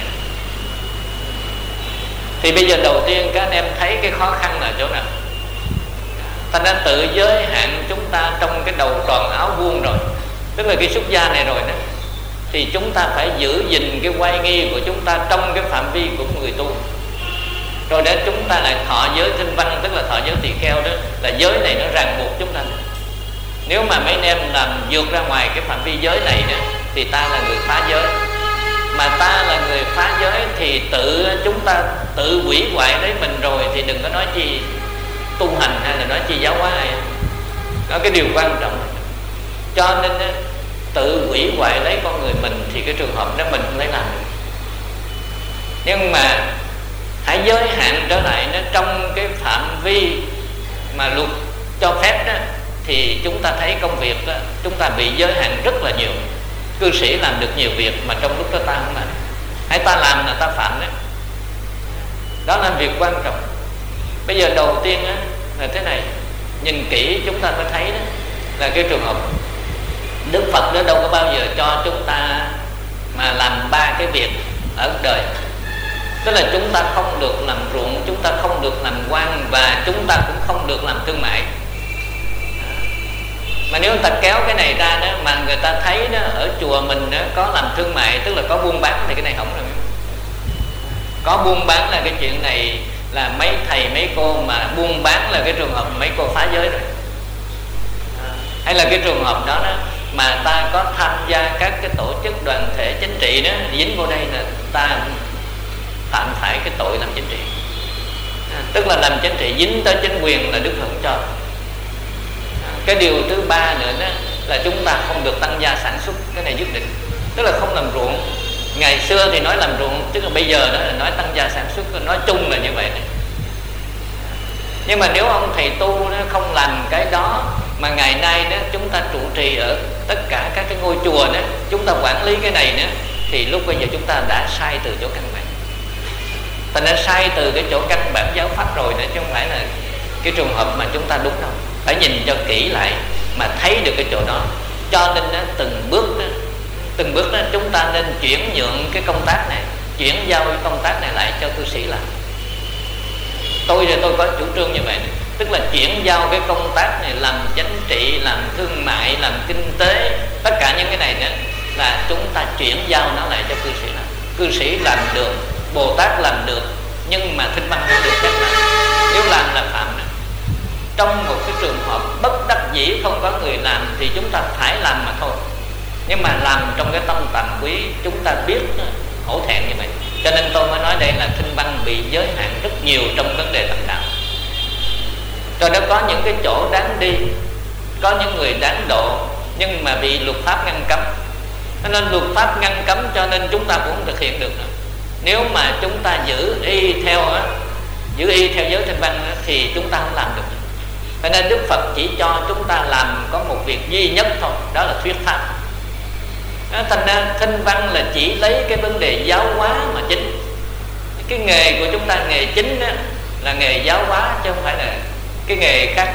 Thì bây giờ đầu tiên các anh em thấy cái khó khăn là chỗ nào? Ta đã tự giới hạn chúng ta trong cái đầu tròn áo vuông rồi, tức là cái xuất gia này rồi đó, thì chúng ta phải giữ gìn cái oai nghi của chúng ta trong cái phạm vi của người tu. Rồi để chúng ta lại thọ giới Thinh Văn, tức là thọ giới tỳ kheo đó, là giới này nó ràng buộc chúng ta. Nếu mà mấy anh em làm vượt ra ngoài cái phạm vi giới này đó, thì ta là người phá giới. Mà ta là người phá giới thì tự chúng ta tự hủy hoại lấy mình rồi, thì đừng có nói chi tu hành hay là nói chi giáo hóa ai. Đó cái điều quan trọng. Cho nên tự hủy hoại lấy con người mình thì cái trường hợp đó mình không lấy làm được. Nhưng mà hãy giới hạn trở lại nó trong cái phạm vi mà luật cho phép đó, thì chúng ta thấy công việc đó, chúng ta bị giới hạn rất là nhiều. Cư sĩ làm được nhiều việc mà trong lúc đó ta không làm. Hãy ta làm là ta phạm đấy. Đó là việc quan trọng. Bây giờ đầu tiên á, là thế này, nhìn kỹ chúng ta mới thấy đó, là cái trường hợp Đức Phật đó đâu có bao giờ cho chúng ta mà làm ba cái việc ở đời. Tức là chúng ta không được làm ruộng, chúng ta không được làm quan, và chúng ta cũng không được làm thương mại. Mà nếu người ta kéo cái này ra đó, mà người ta thấy đó, ở chùa mình đó, có làm thương mại, tức là có buôn bán, thì cái này không rồi. Có buôn bán là cái chuyện này là mấy thầy mấy cô mà buôn bán là cái trường hợp mấy cô phá giới rồi. Hay là cái trường hợp đó, đó mà ta có tham gia các cái tổ chức đoàn thể chính trị đó, dính vô đây là ta phạm phải cái tội làm chính trị. Tức là làm chính trị dính tới chính quyền là Đức Phật cho. Cái điều thứ ba nữa đó là chúng ta không được tăng gia sản xuất, cái này nhất định. Tức là không làm ruộng. Ngày xưa thì nói làm ruộng, tức là bây giờ đó là nói tăng gia sản xuất, nói chung là như vậy này. Nhưng mà nếu ông thầy tu nó không làm cái đó, mà ngày nay đó chúng ta trụ trì ở tất cả các cái ngôi chùa đó, chúng ta quản lý cái này nữa, thì lúc bây giờ chúng ta đã sai từ chỗ căn bản. Thành ra sai từ cái chỗ căn bản giáo pháp rồi đó, chứ không phải là cái trường hợp mà chúng ta đúng đâu. Phải nhìn cho kỹ lại mà thấy được cái chỗ đó. Cho nên đó, từng bước đó, từng bước đó chúng ta nên chuyển nhượng cái công tác này, chuyển giao cái công tác này lại cho cư sĩ làm. Tôi thì tôi có chủ trương như vậy này. Tức là chuyển giao cái công tác này, làm chính trị, làm thương mại, làm kinh tế, tất cả những cái này nữa, là chúng ta chuyển giao nó lại cho cư sĩ làm. Cư sĩ làm được, Bồ Tát làm được, nhưng mà Thinh Văn không được phép làm. Nếu làm là phạm nữa. Trong một cái trường hợp bất đắc dĩ không có người làm thì chúng ta phải làm mà thôi. Nhưng mà làm trong cái tâm tàm quý, chúng ta biết hổ thẹn như vậy. Cho nên tôi mới nói đây là Thinh Văn bị giới hạn rất nhiều trong vấn đề tầm đạo. Rồi đó có những cái chỗ đáng đi, có những người đáng độ, nhưng mà bị luật pháp ngăn cấm. Cho nên luật pháp ngăn cấm cho nên chúng ta cũng không thực hiện được nữa. Nếu mà chúng ta giữ y theo á, giữ y theo giới Thinh Văn á, thì chúng ta không làm được. Cho nên Đức Phật chỉ cho chúng ta làm có một việc duy nhất thôi, đó là thuyết pháp. Thành ra Thinh Văn là chỉ lấy cái vấn đề giáo hóa mà chính. cái nghề của chúng ta, nghề chính đó, là nghề giáo hóa chứ không phải là cái nghề khác.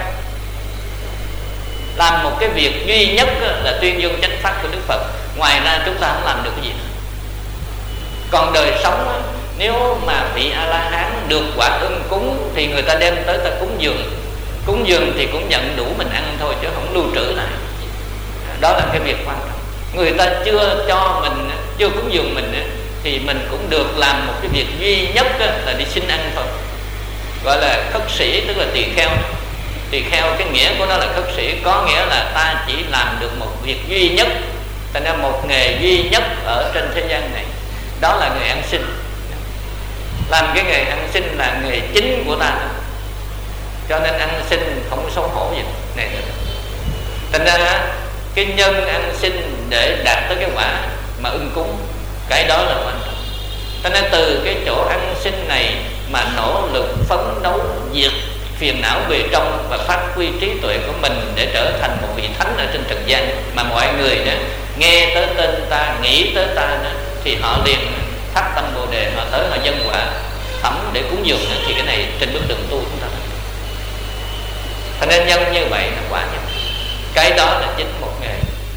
Làm một cái việc duy nhất là tuyên dương chánh pháp của Đức Phật, ngoài ra chúng ta không làm được cái gì. Còn đời sống, nếu mà vị A-la-hán được quả ưng cúng thì người ta đem tới ta cúng dường. Cúng dường thì cũng nhận đủ mình ăn thôi chứ không lưu trữ lại. Đó là cái việc quan trọng. Người ta chưa cho mình, chưa cúng dường mình thì mình cũng được làm một cái việc duy nhất là đi xin ăn thôi. Gọi là khất sĩ, tức là tỳ kheo. Tỳ kheo cái nghĩa của nó là khất sĩ, có nghĩa là ta chỉ làm được một việc duy nhất, thành ra một nghề duy nhất ở trên thế gian này, đó là nghề ăn xin. Làm cái nghề ăn xin là nghề chính của ta, cho nên ăn xin không có xấu hổ gì này. Thành ra cái nhân ăn xin để đạt tới cái quả mà ưng cúng, cái đó là quan trọng. Cho nên từ cái chỗ ăn xin này mà nỗ lực phấn đấu diệt phiền não bề trong và phát huy trí tuệ của mình để trở thành một vị thánh ở trên trần gian, mà mọi người đó nghe tới tên ta, nghĩ tới ta đó, thì họ liền phát tâm bồ đề, họ tới họ dân quả thẩm để cúng dường đó, thì cái này trên bước đường tu chúng ta. Thành nên nhân như vậy là quả nhân, cái đó là chính một nghề.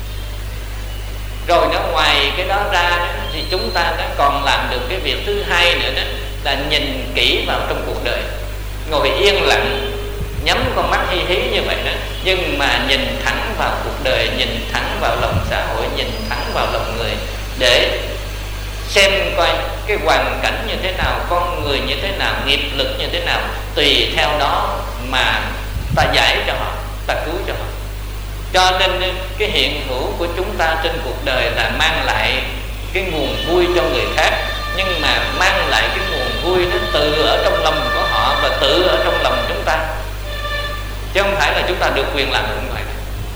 Rồi nó ngoài cái đó ra đó, thì chúng ta đã còn làm được cái việc thứ hai nữa đó, là nhìn kỹ vào trong cuộc đời. Ngồi yên lặng, nhắm con mắt hi hí như vậy đó, nhưng mà nhìn thẳng vào cuộc đời, nhìn thẳng vào lòng xã hội, nhìn thẳng vào lòng người, để xem coi cái hoàn cảnh như thế nào, con người như thế nào, nghiệp lực như thế nào, tùy theo đó mà ta giải cho họ, ta cứu cho họ. Cho nên cái hiện hữu của chúng ta trên cuộc đời là mang lại cái nguồn vui cho người khác, nhưng mà mang lại cái nguồn vui nó tự ở trong lòng của họ và tự ở trong lòng chúng ta, chứ không phải là chúng ta được quyền làm như vậy.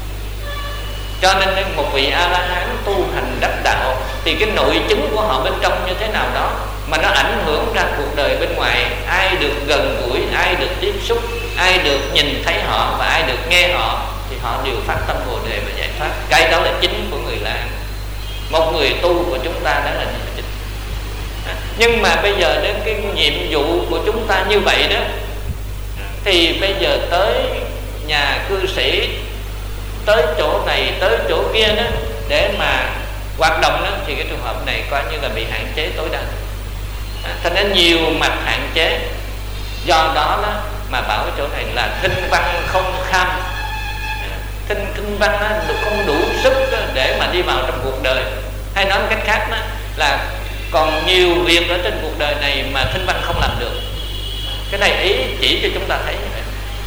Cho nên một vị A-la-hán tu hành đắc đạo thì cái nội chứng của họ bên trong như thế nào đó mà nó ảnh hưởng ra cuộc đời bên ngoài. Ai được gần gũi, ai được tiếp xúc, ai được nhìn thấy họ và ai được nghe họ thì họ đều phát tâm bồ đề và giải thoát. Cái đó là chính của người La. Một người tu của chúng ta đó là chính. Nhưng mà bây giờ đến cái nhiệm vụ của chúng ta như vậy đó, thì bây giờ tới nhà cư sĩ, tới chỗ này, tới chỗ kia đó, để mà hoạt động đó, thì cái trường hợp này coi như là bị hạn chế tối đa. Thành nên nhiều mặt hạn chế. Do đó, đó mà bảo cái chỗ này là thinh văn không kham. Thinh, thinh văn đó, không đủ sức để mà đi vào trong cuộc đời. Hay nói một cách khác đó, là còn nhiều việc ở trên cuộc đời này mà thinh văn không làm được. Cái này ý chỉ cho chúng ta thấy như vậy.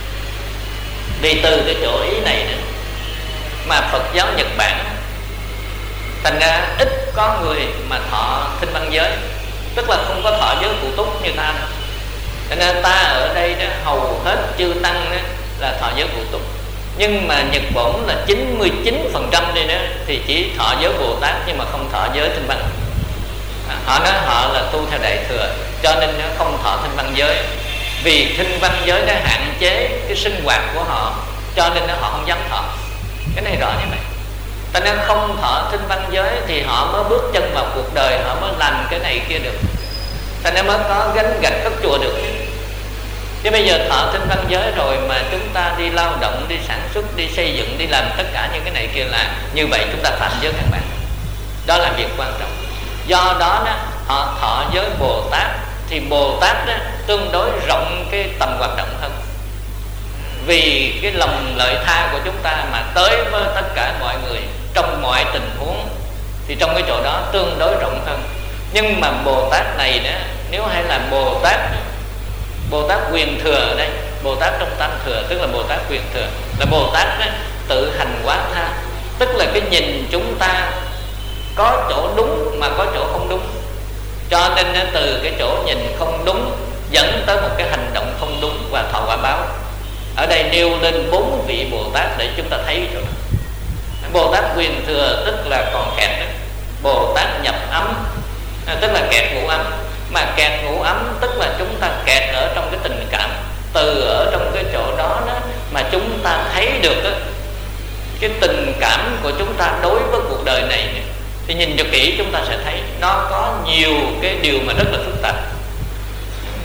Vì từ cái chỗ ý này nữa mà Phật giáo Nhật Bản thành ra ít có người mà thọ thinh văn giới, tức là không có thọ giới phụ túc như ta. Cho nên ta ở đây đó hầu hết chư tăng đó là thọ giới phụ túc, nhưng mà Nhật Bổn là chín mươi chín phần trăm đây đó thì chỉ thọ giới Bồ Tát nhưng mà không thọ giới thinh văn. À, họ nói họ là tu theo Đại Thừa, cho nên nó không thọ thinh văn giới. Vì thinh văn giới đã hạn chế cái sinh hoạt của họ, cho nên họ không dám thọ. Cái này rõ như vậy. Cho nên không thọ thinh văn giới thì họ mới bước chân vào cuộc đời, họ mới làm cái này kia được, cho nên mới có gánh gạch cất chùa được. Chứ bây giờ thọ thinh văn giới rồi mà chúng ta đi lao động, đi sản xuất, đi xây dựng, đi làm tất cả những cái này kia là như vậy, chúng ta phạm giới các bạn. Đó là việc quan trọng. Do đó, đó họ thọ giới Bồ Tát thì Bồ Tát đó, tương đối rộng cái tầm hoạt động hơn. Vì cái lòng lợi tha của chúng ta mà tới với tất cả mọi người trong mọi tình huống, thì trong cái chỗ đó tương đối rộng hơn. Nhưng mà Bồ Tát này đó, nếu hay là Bồ Tát Bồ Tát quyền thừa ở đây, Bồ Tát trong tam thừa, tức là Bồ Tát quyền thừa, là Bồ Tát đó, tự hành quá tha, tức là cái nhìn chúng ta có chỗ đúng mà có chỗ không đúng. Cho nên đó, từ cái chỗ nhìn không đúng dẫn tới một cái hành động không đúng và thọ quả báo. Ở đây nêu lên bốn vị Bồ Tát để chúng ta thấy chỗ đó. Bồ Tát quyền thừa tức là còn kẹt đó. Bồ Tát nhập ấm à, tức là kẹt ngũ ấm. Mà kẹt ngũ ấm tức là chúng ta kẹt ở trong cái tình cảm. Từ ở trong cái chỗ đó, đó mà chúng ta thấy được đó, cái tình cảm của chúng ta đối với cuộc đời này, thì nhìn cho kỹ chúng ta sẽ thấy nó có nhiều cái điều mà rất là phức tạp.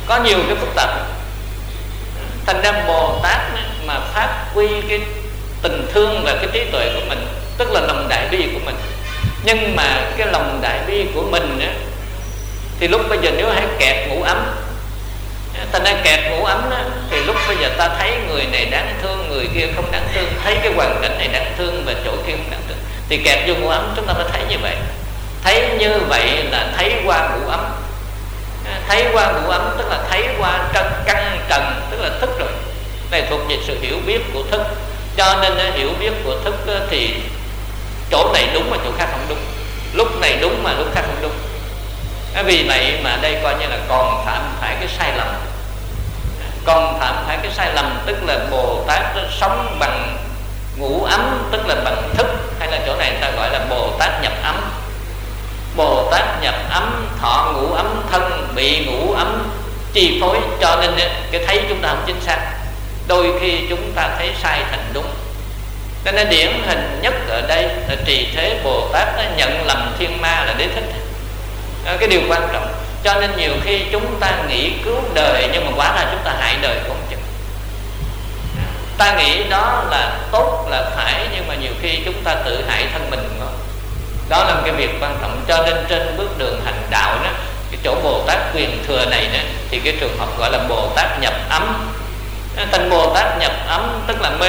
có nhiều cái phức tạp. Thành ra Bồ Tát mà phát huy cái tình thương và cái trí tuệ của mình, tức là lòng đại bi của mình. Nhưng mà cái lòng đại bi của mình á, thì lúc bây giờ nếu hãy kẹt ngủ ấm, thành ra kẹt ngủ ấm á, thì lúc bây giờ ta thấy người này đáng thương, người kia không đáng thương, thấy cái hoàn cảnh này đáng thương và chỗ kia không đáng thương, thì kẹt vô ngủ ấm. Chúng ta phải thấy như vậy. Thấy như vậy là thấy qua ngủ ấm. Thấy qua ngủ ấm tức là thấy qua trần căn trần, tức là thức rồi. Này thuộc về sự hiểu biết của thức. Cho nên hiểu biết của thức thì chỗ này đúng mà chỗ khác không đúng, lúc này đúng mà lúc khác không đúng. Vì vậy mà đây coi như là còn phạm phải cái sai lầm. Còn phạm phải cái sai lầm tức là Bồ Tát sống bằng ngủ ấm, tức là bằng thức, hay là chỗ này ta gọi là Bồ Tát nhập ấm. Bồ Tát nhập ấm, thọ ngủ ấm thân, bị ngủ ấm chi phối. Cho nên cái thấy chúng ta không chính xác, đôi khi chúng ta thấy sai thành đúng. Cho nên điển hình nhất ở đây là trì thế Bồ Tát nhận lầm thiên ma là đế thích. Cái điều quan trọng. Cho nên nhiều khi chúng ta nghĩ cứu đời, nhưng mà quả ra chúng ta hại đời không chừng. Ta nghĩ đó là tốt là phải, nhưng mà nhiều khi chúng ta tự hại thân mình. Đó là một cái việc quan trọng. Cho nên trên bước đường hành đạo đó, cái chỗ Bồ Tát quyền thừa này đó, thì cái trường hợp gọi là Bồ Tát nhập ấm. Thành Bồ Tát nhập ấm tức là mê.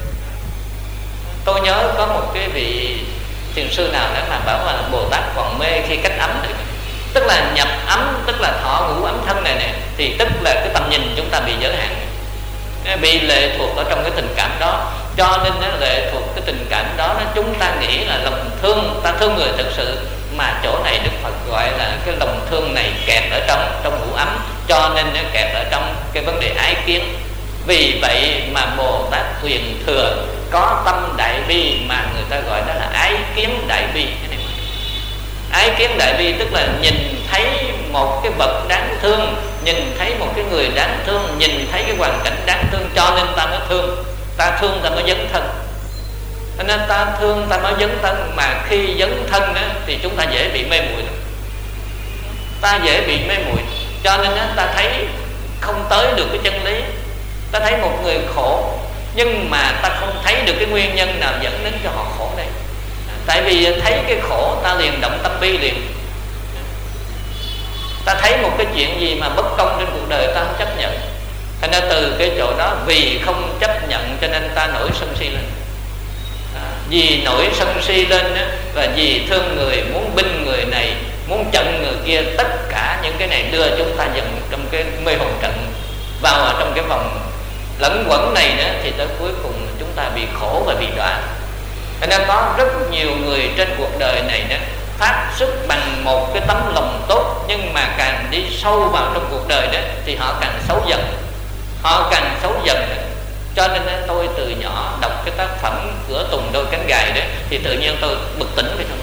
Tôi nhớ có một cái vị thiền sư nào đó mà bảo là Bồ Tát còn mê khi cách ấm này. Tức là nhập ấm, tức là thọ ngủ ấm thân này nè, thì tức là cái tầm nhìn chúng ta bị giới hạn, bị lệ thuộc ở trong cái tình cảm đó. Cho nên nó lệ thuộc cái tình cảm đó, nó chúng ta nghĩ là lòng thương, ta thương người thực sự. Mà chỗ này Đức Phật gọi là cái lòng thương này kẹt ở trong trong ngủ ấm, cho nên nó kẹt ở trong cái vấn đề ái kiến. Vì vậy mà Bồ Tát quyền thừa có tâm đại bi, mà người ta gọi đó là ái kiến đại bi. Ái kiến đại bi tức là nhìn thấy một cái vật đáng thương, nhìn thấy một cái người đáng thương, nhìn thấy cái hoàn cảnh đáng thương, cho nên ta mới thương. Ta thương ta mới dấn thân. Cho nên ta thương ta mới dấn thân. Mà khi dấn thân đó, thì chúng ta dễ bị mê muội. Ta dễ bị mê muội. Cho nên đó, ta thấy không tới được cái chân lý. Ta thấy một người khổ, nhưng mà ta không thấy được cái nguyên nhân nào dẫn đến cho họ khổ đây. Tại vì thấy cái khổ ta liền động tâm bi liền. Ta thấy một cái chuyện gì mà bất công trên cuộc đời ta không chấp nhận. Thành ra từ cái chỗ đó, vì không chấp nhận cho nên ta nổi sân si lên. À, vì nổi sân si lên đó, và vì thương người, muốn binh người này, muốn trận người kia, tất cả những cái này đưa chúng ta dần trong cái mê hồn trận, vào ở trong cái vòng lẫn quẩn này đó, thì tới cuối cùng chúng ta bị khổ và bị đọa. Cho nên có rất nhiều người trên cuộc đời này đó phát xuất bằng một cái tấm lòng tốt, nhưng mà càng đi sâu vào trong cuộc đời đó thì họ càng xấu dần, họ càng xấu dần. Cho nên tôi từ nhỏ đọc cái tác phẩm Cửa Tùng Đôi Cánh Gài đó, thì tự nhiên tôi bực tỉnh với thôi.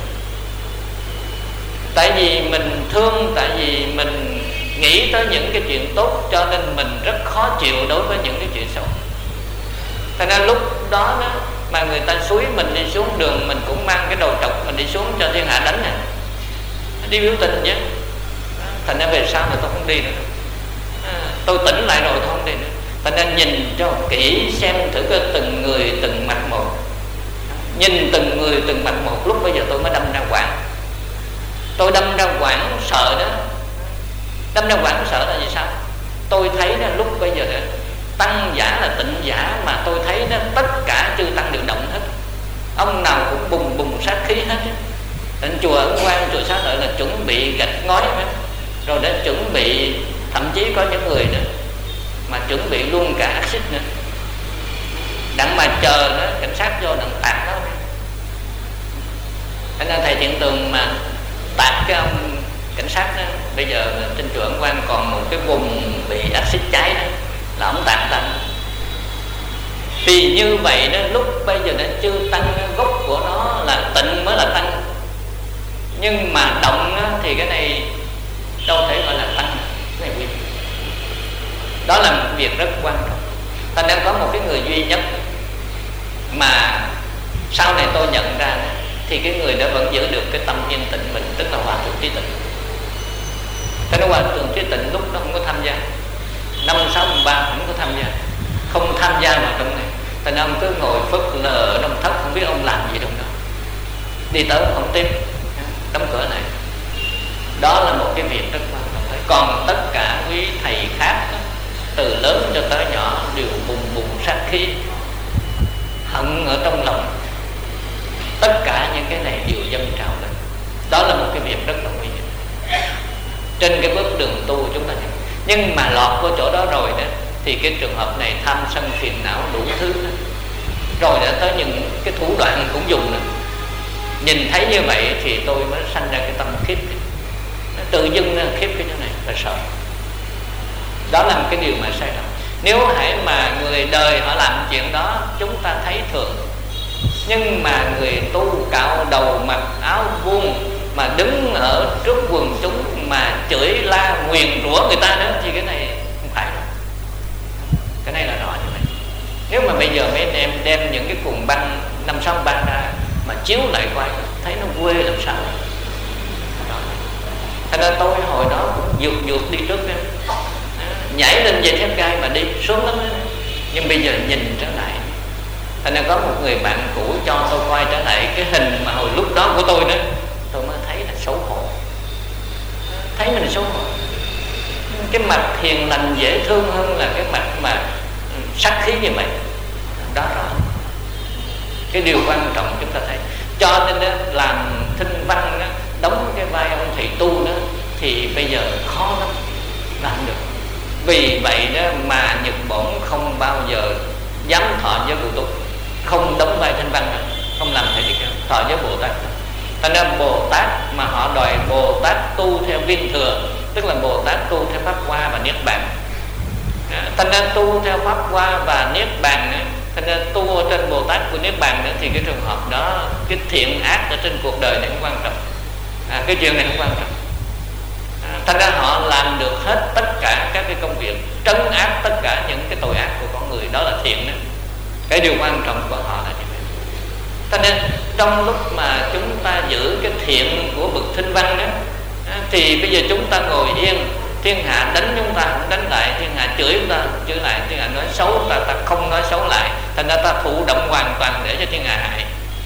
Tại vì mình thương, tại vì mình nghĩ tới những cái chuyện tốt, cho nên mình rất khó chịu đối với những cái chuyện xấu. Thế nên lúc đó, đó mà người ta xúi mình đi xuống đường, mình cũng mang cái đầu trọc mình đi xuống cho thiên hạ đánh nè, đi biểu tình chứ. Thành ra về sau này tôi không đi nữa. À, tôi tỉnh lại rồi tôi không đi nữa. Thành ra nhìn cho kỹ xem thử cái từng người từng mặt một. Nhìn từng người từng mặt một, lúc bây giờ tôi mới đâm ra quảng. Tôi đâm ra quảng sợ đó. Đâm ra quảng sợ là vì sao? Tôi thấy đó, lúc bây giờ đó, tăng giả là tịnh giả, mà tôi thấy đó, tất cả chư tăng đều động hết. Ông nào cũng bùng bùng sát khí hết. Đến chùa Ấn Quang, chùa Xá Lợi là chuẩn bị gạch ngói hết. Rồi đã chuẩn bị, thậm chí có những người nữa mà chuẩn bị luôn cả axit nữa, đặng mà chờ đó, cảnh sát vô đặng tạt nó. Thế nên thầy Thiện Tường mà tạt cái ông cảnh sát đó, bây giờ trên chùa Ấn Quang còn một cái vùng bị axit cháy đó, là ông tạt tạt. Vì như vậy đó, lúc bây giờ đã chư tăng, gốc của nó là tịnh mới là tăng, nhưng mà động đó, thì cái này đâu thể gọi là tăng. Cái này đó là một việc rất quan trọng. Thành đang có một cái người duy nhất mà sau này tôi nhận ra đó, thì cái người đó vẫn giữ được cái tâm yên tĩnh mình, tức là Hòa Thượng Trí Tịnh. Thế nên Hòa Thượng Trí Tịnh lúc đó không có tham gia, Thành ông cứ ngồi phớt lờ ở trong thất, không biết ông làm gì trong đó, đi tới không tiếp, đóng cửa lại. Đó là một cái việc rất quan trọng đấy. Còn tất cả quý thầy khác đó, từ lớn cho tới nhỏ đều bùng bùng sát khí, hận ở trong lòng. Tất cả những cái này đều dâng trào lên. Đó là một cái việc rất là nguy hiểm trên cái bước đường tu chúng ta. Nhưng mà lọt vô chỗ đó rồi đó, thì cái trường hợp này tham sân phiền não đủ thứ đó. Rồi đã tới những cái thủ đoạn cũng dùng nữa. Nhìn thấy như vậy thì tôi mới sanh ra cái tâm khiếp, nó tự dưng nó khiếp cái chỗ này và sợ. Đó là một cái điều mà sai lầm. Nếu hãy mà người đời họ làm chuyện đó chúng ta thấy thường, nhưng mà người tu cạo đầu mặc áo vuông mà đứng ở trước quần chúng mà chửi la nguyền rủa người ta nữa thì cái này không phải đâu. Cái này là rõ như vậy. Nếu mà bây giờ mấy anh em đem những cái cuồng băng năm sáu ba ra mà chiếu lại coi thấy nó quê làm sao. Thành ra tôi hồi đó cũng vượt vượt đi trước em, nhảy lên dây thép gai mà đi sướng lắm đó. Nhưng bây giờ nhìn trở lại, thành ra có một người bạn cũ cho tôi quay trở lại cái hình mà hồi lúc đó của tôi nữa, tôi mới thấy là xấu hổ, thấy mình xấu hổ. Cái mặt hiền lành dễ thương hơn là cái mặt mà sát khí như vậy. Đó rõ. Cái điều quan trọng chúng ta thấy. Cho nên đó, làm thinh văn đó, đóng cái vai ông thầy tu đó thì bây giờ khó lắm làm được. Vì vậy đó mà Nhật Bổn không bao giờ dám thọ với Bồ Tát, không đóng vai thinh văn nữa, không làm thầy đi cao, thọ với Bồ Tát. Thành ra Bồ Tát mà họ đòi Bồ Tát tu theo viên thừa, tức là Bồ Tát tu theo pháp hoa và niết bàn. Thành ra tu theo pháp hoa và niết bàn, thành ra tu ở trên Bồ Tát của niết bàn nữa, thì cái trường hợp đó cái thiện ác ở trên cuộc đời này không quan trọng, à, cái chuyện này không quan trọng. À, thành ra họ làm được hết tất cả các cái công việc trấn áp tất cả những cái tội ác của con người, đó là thiện đó. Cái điều quan trọng của họ là như vậy. Cho nên trong lúc mà chúng ta giữ cái thiện của bậc thinh văn đó, thì bây giờ chúng ta ngồi yên, thiên hạ đánh chúng ta không đánh lại, thiên hạ chửi chúng ta chửi lại, thiên hạ nói xấu ta ta không nói xấu lại, thành ra ta thụ động hoàn toàn để cho thiên hạ hại,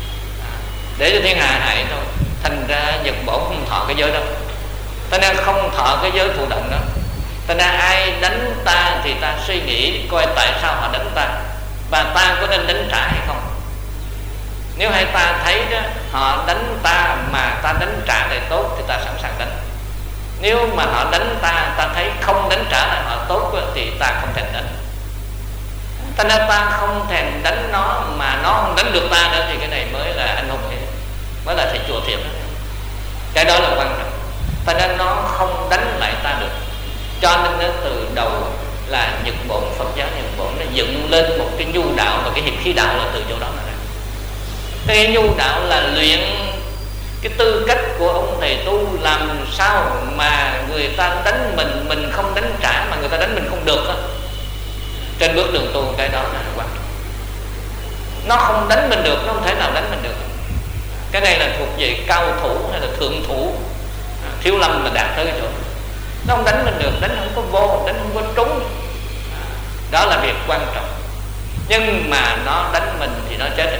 để cho thiên hạ hại thôi. Thành ra Nhật Bổn không thọ cái giới đó, thành ra không thọ cái giới thụ động đó. Thành ra ai đánh ta thì ta suy nghĩ coi tại sao họ đánh ta, và ta có nên đánh trả hay không. Nếu hay ta thấy đó, họ đánh ta mà ta đánh trả lại tốt thì ta sẵn sàng đánh. Nếu mà họ đánh ta, ta thấy không đánh trả lại họ tốt thì ta không thèm đánh. Thành ra ta không thèm đánh nó mà nó không đánh được ta nữa thì cái này mới là anh hùng, mới là thầy chùa thiệt. Cái đó là quan trọng. Thành ra nó không đánh lại ta được. Cho nên nó từ đầu là Nhật Bổn, Phật giáo Nhật Bổn nó dựng lên một cái nhu đạo, và cái hiệp khí đạo là từ chỗ đó mà ra. Cái nhu đạo là luyện cái tư cách của ông thầy tu, làm sao mà người ta đánh mình, mình không đánh trả, mà người ta đánh mình không được á. Trên bước đường tu cái đó là quan trọng. Nó không đánh mình được, nó không thể nào đánh mình được. Cái này là thuộc về cao thủ hay là thượng thủ. Thiếu Lâm là đạt tới cái chỗ nó không đánh mình được, đánh không có vô, đánh không có trúng. Đó là việc quan trọng. Nhưng mà nó đánh mình thì nó chết.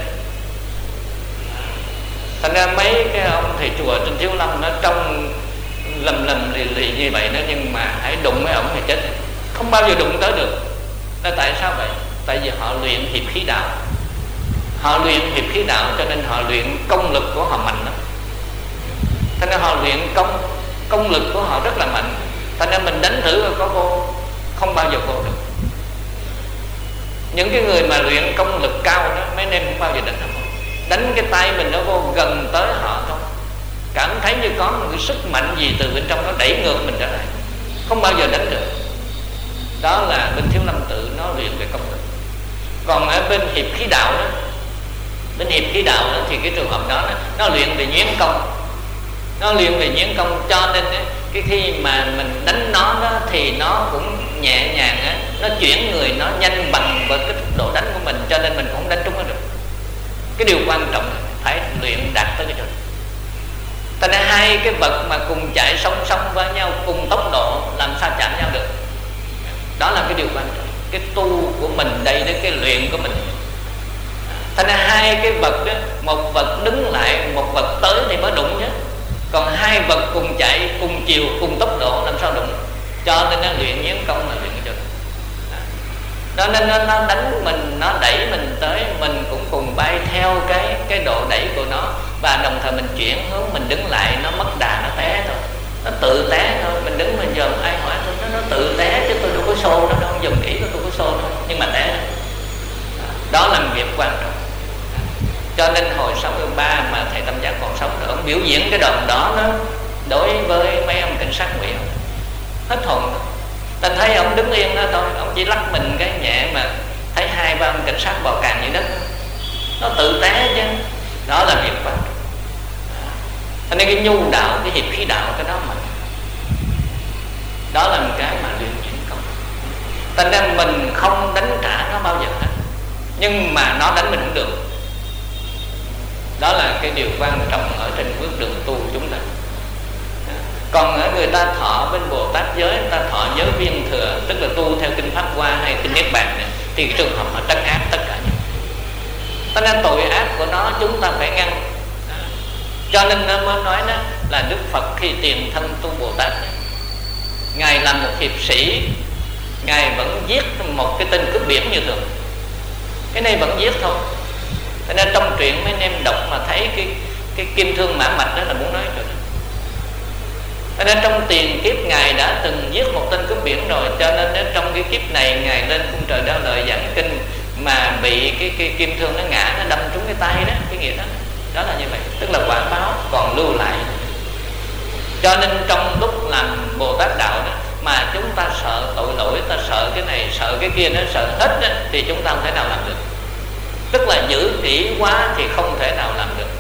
Thành ra mấy cái ông thầy chùa trên Thiếu Lâm nó trông lầm lầm lì lì như vậy đó, nhưng mà hãy đụng mấy ông thì chết, không bao giờ đụng tới được. Là tại sao vậy? Tại vì họ luyện hiệp khí đạo. Họ luyện hiệp khí đạo cho nên họ luyện công lực của họ mạnh lắm. Thành ra họ luyện công công lực của họ rất là mạnh. Thành ra mình đánh thử rồi có vô, không bao giờ vô được. Những cái người mà luyện công lực cao đó, mấy anh em không bao giờ đánh được. Đánh cái tay mình nó vô gần tới họ thôi, cảm thấy như có một cái sức mạnh gì từ bên trong nó đẩy ngược mình trở lại, không bao giờ đánh được. Đó là bên Thiếu Lâm Tự nó luyện về công lực. Còn ở bên hiệp khí đạo đó, bên hiệp khí đạo đó thì cái trường hợp đó nó, nó luyện về nhuyễn công, nó luyện về nhuyễn công. Cho nên cái khi mà mình đánh nó đó, thì nó cũng nhẹ nhàng á, nó chuyển người nó nhanh bằng với cái tốc độ đánh của mình, cho nên mình cũng không đánh trúng nó được. Cái điều quan trọng là phải luyện đạt tới cái chỗ này. Thành ra hai cái vật mà cùng chạy song song với nhau, cùng tốc độ, làm sao chạm nhau được. Đó là cái điều quan trọng. Cái tu của mình đây, đấy, cái luyện của mình Thành ra hai cái vật đó, một vật đứng lại, một vật tới thì mới đụng chứ. Còn hai vật cùng chạy, cùng chiều, cùng tốc độ làm sao đụng. Cho nên nó luyện nhiễm công là luyện được. Đó nên nó, nó đánh mình, nó đẩy mình tới, mình cũng cùng bay theo cái cái độ đẩy của nó. Và đồng thời mình chuyển hướng, mình đứng lại, nó mất đà, nó té thôi. Nó tự té thôi, mình đứng mình dòm ai hỏi tôi, nó, nó tự té chứ tôi đâu có xô nó đâu, không dùng kỹ của tôi có xô thôi, nhưng mà té. Đó là một việc quan trọng. Cho nên hồi sáu mươi ba mà thầy Tâm Giác còn sống, ông biểu diễn cái đòn đó nó đối với mấy ông cảnh sát Nguyễn hết hồn. Ta thấy ông đứng yên đó thôi, ông chỉ lắc mình cái nhẹ mà thấy hai ba ông cảnh sát bò càng dưới đất, nó tự té chứ. Đó là việc quan trọng. Cho nên cái nhu đạo, cái hiệp khí đạo, cái đó mà đó là một cái mà luyện chuyển công. Cho nên mình không đánh trả nó bao giờ hết, nhưng mà nó đánh mình cũng được. Đó là cái điều quan trọng ở trên bước đường tu chúng ta. Còn ở người ta thọ bên Bồ Tát giới, người ta thọ giới viên thừa, tức là tu theo kinh Pháp Hoa hay kinh Niết Bàn này, thì cái trường hợp họ trấn áp tất cả những. Cho nên tội ác của nó chúng ta phải ngăn. Cho nên nó mới nói đó là Đức Phật khi tiền thân tu Bồ Tát này, Ngài làm một hiệp sĩ, Ngài vẫn giết một cái tên cướp biển như thường. Cái này vẫn giết thôi. Cho nên trong truyện mấy anh em đọc mà thấy cái cái kim thương mã mạch đó là muốn nói rồi. Cho nên trong tiền kiếp Ngài đã từng giết một tên cướp biển rồi. Cho nên trong cái kiếp này Ngài lên cung trời đao lời giảng kinh mà bị cái, cái kim thương nó ngã, nó đâm trúng cái tay đó, cái nghĩa đó. Đó là như vậy, tức là quả báo còn lưu lại. Cho nên trong lúc làm Bồ Tát đạo đó, mà chúng ta sợ tội lỗi, ta sợ cái này, sợ cái kia, nó sợ hết đó, thì chúng ta không thể nào làm được. Tức là giữ kỹ quá thì không thể nào làm được.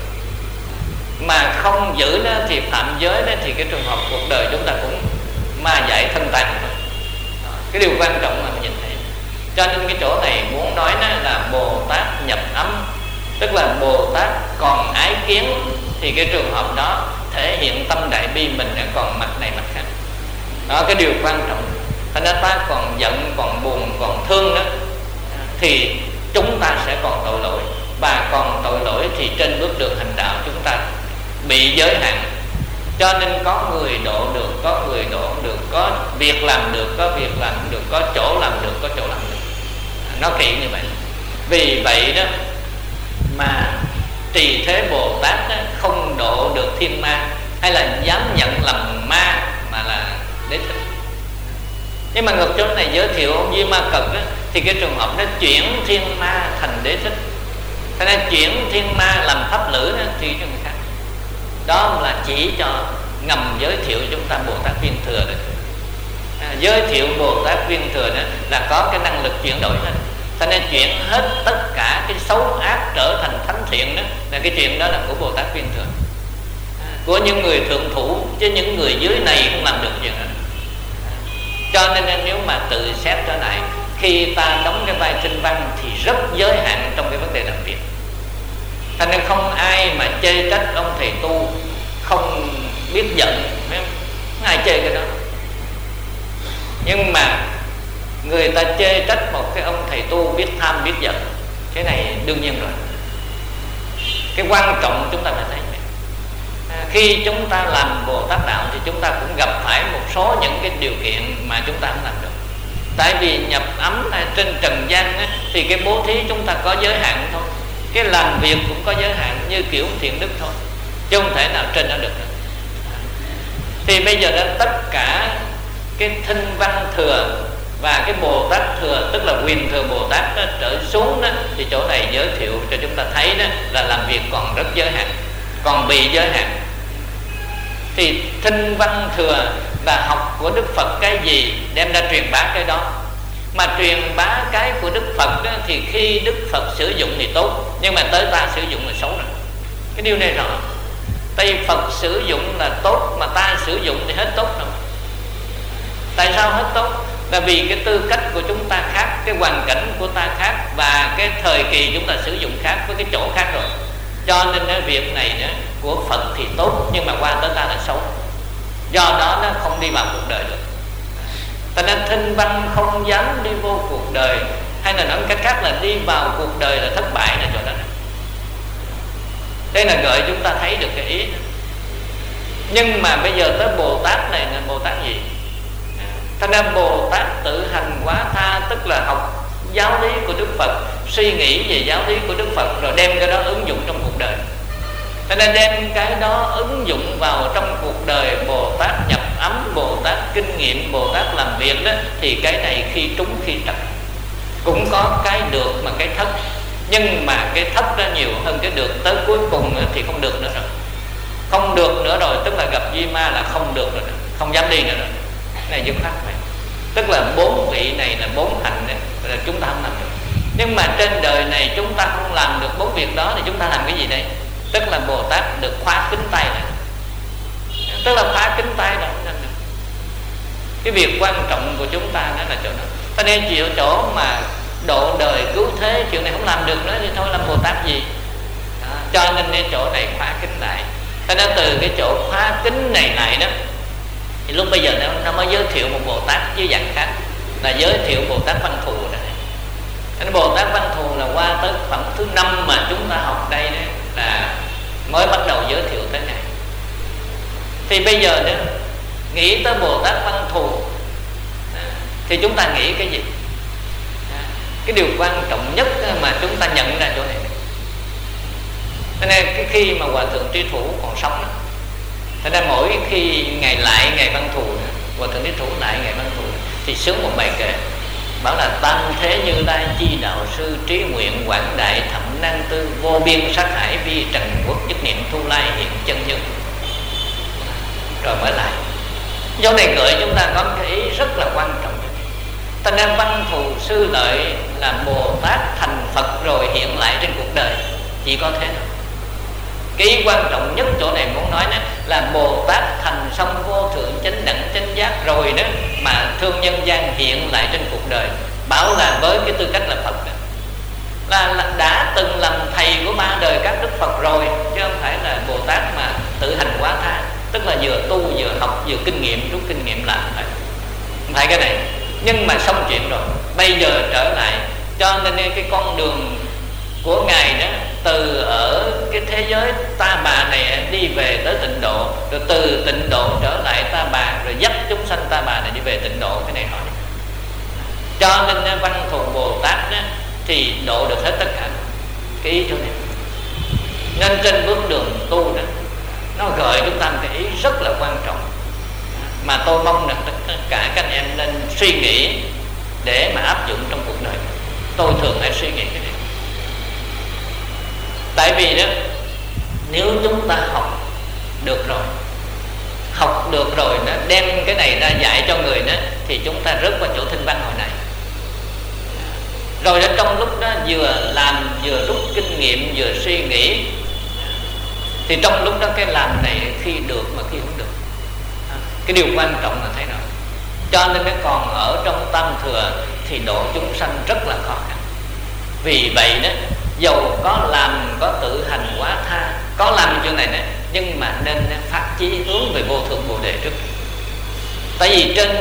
Mà không giữ đó thì phạm giới đó, thì cái trường hợp cuộc đời chúng ta cũng ma dại thân tàn. Cái điều quan trọng là mình nhìn thấy. Cho nên cái chỗ này muốn nói đó là Bồ Tát nhập ấm, tức là Bồ Tát còn ái kiến, thì cái trường hợp đó thể hiện tâm đại bi mình còn mặt này mặt khác. Đó cái điều quan trọng. Thành ra ta còn giận, còn buồn, còn thương đó, thì chúng ta sẽ còn tội lỗi. Và còn tội lỗi thì trên bước đường hành đạo chúng ta bị giới hạn. Cho nên có người độ được, có người độ không được, có việc làm được, có việc làm không được, có chỗ làm được, có chỗ làm được. Nó kỹ như vậy. Vì vậy đó mà Trì Thế Bồ Tát đó, không độ được thiên ma, hay là dám nhận làm ma mà là Đế Thích. Nhưng mà ngược chỗ này giới thiệu ông Di Ma Cật đó, thì cái trường hợp nó chuyển thiên ma thành Đế Thích. Thế nên chuyển thiên ma làm pháp lữ đó, thì cho người khác. Đó là chỉ cho ngầm giới thiệu chúng ta Bồ Tát Viên Thừa đó. À, giới thiệu Bồ Tát Viên Thừa đó là có cái năng lực chuyển đổi hết. Cho nên chuyển hết tất cả cái xấu ác trở thành thánh thiện đó, là cái chuyện đó là của Bồ Tát Viên Thừa, à, của những người thượng thủ, chứ những người dưới này không làm được chuyện đó. Cho nên nếu mà tự xét trở lại, khi ta đóng cái vai kinh văn thì rất giới hạn trong cái vấn đề làm việc. Cho nên không ai mà chê trách ông thầy tu không biết giận, không ai chê cái đó. Nhưng mà người ta chê trách một cái ông thầy tu biết tham biết giận, cái này đương nhiên rồi. Cái quan trọng chúng ta phải thấy à, khi chúng ta làm Bồ Tát đạo thì chúng ta cũng gặp phải một số những cái điều kiện mà chúng ta không làm được. Tại vì nhập ấm trên trần gian á, thì cái bố thí chúng ta có giới hạn thôi, cái làm việc cũng có giới hạn như kiểu thiện đức thôi, chứ không thể nào trên nó được. Thì bây giờ đó tất cả cái thinh văn thừa và cái Bồ Tát thừa, tức là quyền thừa Bồ Tát đó, trở xuống đó, thì chỗ này giới thiệu cho chúng ta thấy đó là làm việc còn rất giới hạn, còn bị giới hạn. Thì thinh văn thừa là học của Đức Phật cái gì đem ra truyền bá cái đó. Mà truyền bá cái của Đức Phật đó, thì khi Đức Phật sử dụng thì tốt, nhưng mà tới ta sử dụng là xấu rồi. Cái điều này rõ. Tại Phật sử dụng là tốt, mà ta sử dụng thì hết tốt rồi. Tại sao hết tốt? Là vì cái tư cách của chúng ta khác, cái hoàn cảnh của ta khác, và cái thời kỳ chúng ta sử dụng khác với cái chỗ khác rồi. Cho nên cái việc này đó, của Phật thì tốt, nhưng mà qua tới ta là xấu. Do đó nó không đi vào cuộc đời được. Cho nên thinh văn không dám đi vô cuộc đời, hay là nói cách khác là đi vào cuộc đời là thất bại là chỗ đó. Đây là gợi chúng ta thấy được cái ý đó. Nhưng mà bây giờ tới Bồ Tát này là Bồ Tát gì? Thành ra Bồ Tát tự hành quá tha, tức là học giáo lý của Đức Phật, suy nghĩ về giáo lý của Đức Phật, rồi đem cái đó ứng dụng trong cuộc đời. Cho nên đem cái đó ứng dụng vào trong cuộc đời, Bồ Tát nhập ấm, Bồ Tát kinh nghiệm, Bồ Tát làm việc đó, thì cái này khi trúng khi trật. Cũng có cái được mà cái thất, nhưng mà cái thất đó nhiều hơn cái được, tới cuối cùng thì không được nữa rồi. Không được nữa rồi, tức là gặp Duy Ma là không được rồi, không dám đi nữa rồi. Này dứt khoát vậy. Tức là bốn vị này là bốn hành này, là chúng ta không làm được. Nhưng mà trên đời này chúng ta không làm được bốn việc đó thì chúng ta làm cái gì đây? Tức là Bồ Tát được khóa kính tay này. Tức là khóa kính tay đó. Cái việc quan trọng của chúng ta đó là chỗ đó. Cho nên chịu chỗ mà độ đời cứu thế, chuyện này không làm được nữa thì thôi làm Bồ Tát gì đó. Cho nên cái chỗ này khóa kính lại. Cho nên từ cái chỗ khóa kính này lại đó, thì lúc bây giờ nó, nó mới giới thiệu một Bồ Tát với dạng khác, là giới thiệu Bồ Tát Văn Thù đó. Cho nên Bồ Tát Văn Thù là qua tới phẩm thứ năm mà chúng ta học đây đó, là mới bắt đầu giới thiệu tới này. Thì bây giờ đó, nghĩ tới Bồ Tát Văn Thù thì chúng ta nghĩ cái gì? Cái điều quan trọng nhất mà chúng ta nhận ra chỗ này. Cho nên cái khi mà Hòa Thượng Trí Thủ còn sống đó, cho nên mỗi khi ngày lại ngày Văn Thù, Hòa Thượng Trí Thủ lại ngày Văn Thù thì sướng một bài kệ, bảo là tam thế Như Lai chi đạo sư, trí nguyện quảng đại thậm năng tư, vô biên sát hải vi trần quốc, nhất niệm thu lai hiện chân như. Rồi mới lại. Chỗ này gợi chúng ta có cái ý rất là quan trọng. Thành ra Văn Thù Sư Lợi là Bồ Tát thành Phật rồi hiện lại trên cuộc đời, chỉ có thế thôi. Cái ý quan trọng nhất chỗ này muốn nói này là Bồ Tát thành xong vô thượng chánh đẳng chánh giác rồi đó, mà thương nhân gian hiện lại trên cuộc đời, bảo là với cái tư cách là Phật đó, là, là đã từng làm thầy của ba đời các Đức Phật rồi, chứ không phải là Bồ Tát mà tự hành quá tha, tức là vừa tu vừa học vừa kinh nghiệm, rút kinh nghiệm làm phải. Không phải cái này. Nhưng mà xong chuyện rồi, bây giờ trở lại. Cho nên cái con đường của Ngài đó, từ ở cái thế giới Ta Bà này đi về tới Tịnh Độ, rồi từ Tịnh Độ trở lại Ta Bà, rồi dắt chúng sanh Ta Bà này đi về Tịnh Độ. Cái này hỏi. Cho nên Văn Thù Bồ Tát đó, thì độ được hết tất cả cái ý chỗ này. Nên trên bước đường tu đó, nó gợi chúng ta một cái ý rất là quan trọng, mà tôi mong rằng tất cả các anh em nên suy nghĩ để mà áp dụng trong cuộc đời. Tôi thường hay suy nghĩ cái này. Tại vì đó, nếu chúng ta học được rồi, học được rồi đó, đem cái này ra dạy cho người đó, thì chúng ta rớt vào chỗ thinh văn hồi này. Rồi đó, trong lúc đó vừa làm vừa rút kinh nghiệm vừa suy nghĩ, thì trong lúc đó cái làm này khi được mà khi không được. Cái điều quan trọng là thế nào? Cho nên cái còn ở trong tam thừa thì độ chúng sanh rất là khó khăn. Vì vậy đó, dầu có làm, có tự hành quá tha, có làm chuyện này này, nhưng mà nên phát chí hướng về vô thượng Bồ Đề trước. Tại vì trên